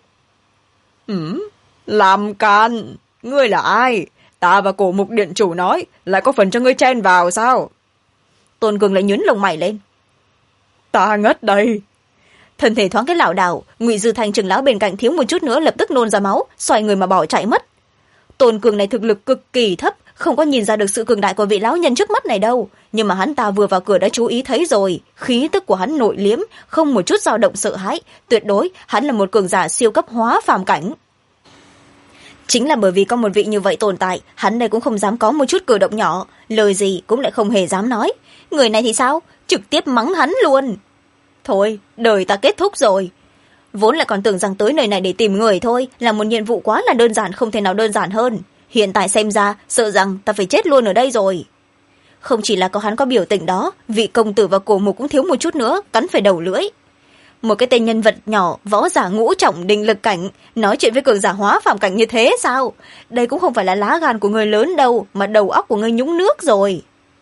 S2: Làm can, ngươi là ai? Ta và Cổ Mục điện chủ nói, lại có phần cho ngươi chen vào sao?
S1: Tôn Cường lại nhún lông mày lên.
S2: Ta ngất đây.
S1: Thân thể thoáng cái lảo đảo, Ngụy Dư Thành trưởng lão bên cạnh thiếu một chút nữa lập tức nôn ra máu, xoay người mà bỏ chạy mất. Tôn Cường này thực lực cực kỳ thấp, không có nhìn ra được sự cường đại của vị lão nhân trước mắt này đâu, nhưng mà hắn ta vừa vào cửa đã chú ý thấy rồi, khí tức của hắn nội liếm, không một chút dao động sợ hãi, tuyệt đối hắn là một cường giả siêu cấp hóa phàm cảnh. Chính là bởi vì có một vị như vậy tồn tại, hắn đây cũng không dám có một chút cử động nhỏ, lời gì cũng lại không hề dám nói. Người này thì sao, trực tiếp mắng hắn luôn. Thôi, đời ta kết thúc rồi. Vốn lại còn tưởng rằng tới nơi này để tìm người thôi, là một nhiệm vụ quá là đơn giản, không thể nào đơn giản hơn. Hiện tại xem ra, sợ rằng ta phải chết luôn ở đây rồi. Không chỉ là có hắn có biểu tình đó, vị công tử và cổ mục cũng thiếu một chút nữa, cắn phải đầu lưỡi. Một cái tên nhân vật nhỏ, võ giả ngũ trọng định lực cảnh, nói chuyện với cường giả hóa phàm cảnh như thế sao? Đây cũng không phải là lá gan của người lớn đâu, mà đầu óc của người nhúng nước rồi.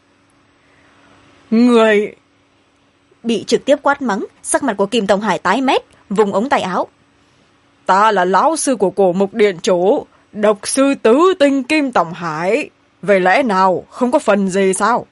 S2: Người...
S1: Bị trực tiếp quát mắng, sắc mặt của Kim Tông Hải tái mét, vùng ống tay áo.
S2: Ta là lão sư của cổ mục điện chủ, độc sư tứ tinh Kim Tông Hải. Vậy lẽ nào không có phần gì sao?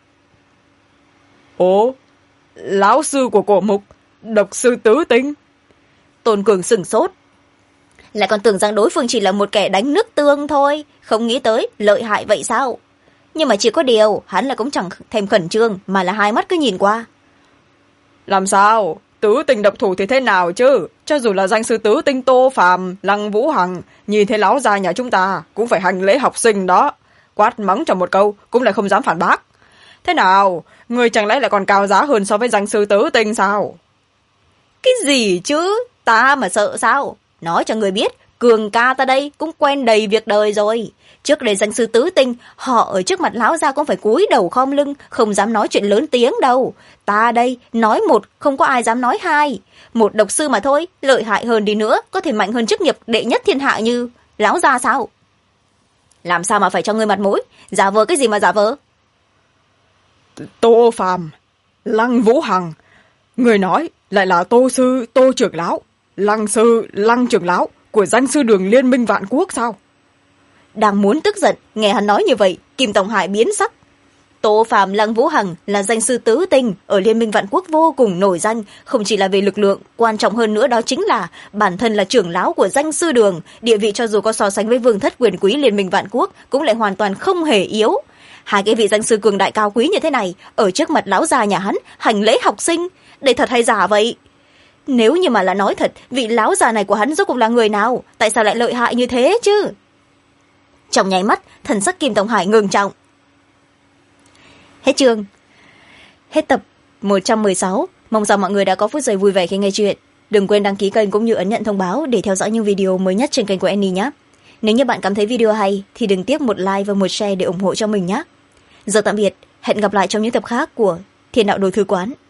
S2: Ồ, lão sư của cổ mục, độc sư tứ tinh.
S1: Tôn Cường sửng sốt, lại còn tưởng rằng đối phương chỉ là một kẻ đánh nước tương thôi, không nghĩ tới lợi hại vậy sao? Nhưng mà chỉ có điều, hắn là cũng chẳng thèm khẩn trương, mà là hai mắt cứ nhìn qua.
S2: Làm sao? Tứ tinh độc thủ thì thế nào chứ? Cho dù là danh sư tứ tinh Tô Phàm, Lăng Vũ Hằng, nhìn thấy lão già nhà chúng ta cũng phải hành lễ học sinh đó. Quát mắng trong một câu cũng lại không dám phản bác. Thế nào? Người chẳng lẽ lại còn cao giá hơn so với danh sư tứ tinh sao?
S1: Cái gì chứ? Ta mà sợ sao? Nói cho người biết, Cường ca ta đây cũng quen đầy việc đời rồi. Trước đây danh sư tứ tinh, họ ở trước mặt lão gia cũng phải cúi đầu khom lưng, không dám nói chuyện lớn tiếng đâu. Ta đây, nói một, không có ai dám nói hai. Một độc sư mà thôi, lợi hại hơn đi nữa, có thể mạnh hơn chức nghiệp đệ nhất thiên hạ như lão gia sao? Làm sao mà phải cho ngươi mặt mũi? Giả vờ cái gì mà giả vờ?
S2: Tô Phàm, Lăng Vũ Hằng, người nói lại là Tô sư, Tô trưởng lão, Lăng sư, Lăng trưởng lão của danh sư đường Liên minh Vạn Quốc sao?
S1: Đang muốn tức giận, nghe hắn nói như vậy, Kim Tông Hải biến sắc. Tô Phàm, Lăng Vũ Hằng là danh sư tứ tinh ở Liên minh Vạn Quốc vô cùng nổi danh, không chỉ là về lực lượng, quan trọng hơn nữa đó chính là bản thân là trưởng lão của danh sư đường, địa vị cho dù có so sánh với vương thất quyền quý Liên minh Vạn Quốc cũng lại hoàn toàn không hề yếu. Hai cái vị danh sư cường đại cao quý như thế này, ở trước mặt lão già nhà hắn hành lễ học sinh, đây thật hay giả vậy? Nếu như mà là nói thật, vị lão già này của hắn rốt cuộc là người nào, tại sao lại lợi hại như thế chứ? Trong nháy mắt, thần sắc Kim Tông Hải ngừng trọng. Hết chương. Hết tập 116. Mong rằng mọi người đã có phút giây vui vẻ khi nghe chuyện. Đừng quên đăng ký kênh cũng như ấn nhận thông báo để theo dõi những video mới nhất trên kênh của Annie nhé. Nếu như bạn cảm thấy video hay thì đừng tiếc một like và một share để ủng hộ cho mình nhé. Giờ tạm biệt, hẹn gặp lại trong những tập khác của Thiên Đạo Đồ Thư Quán.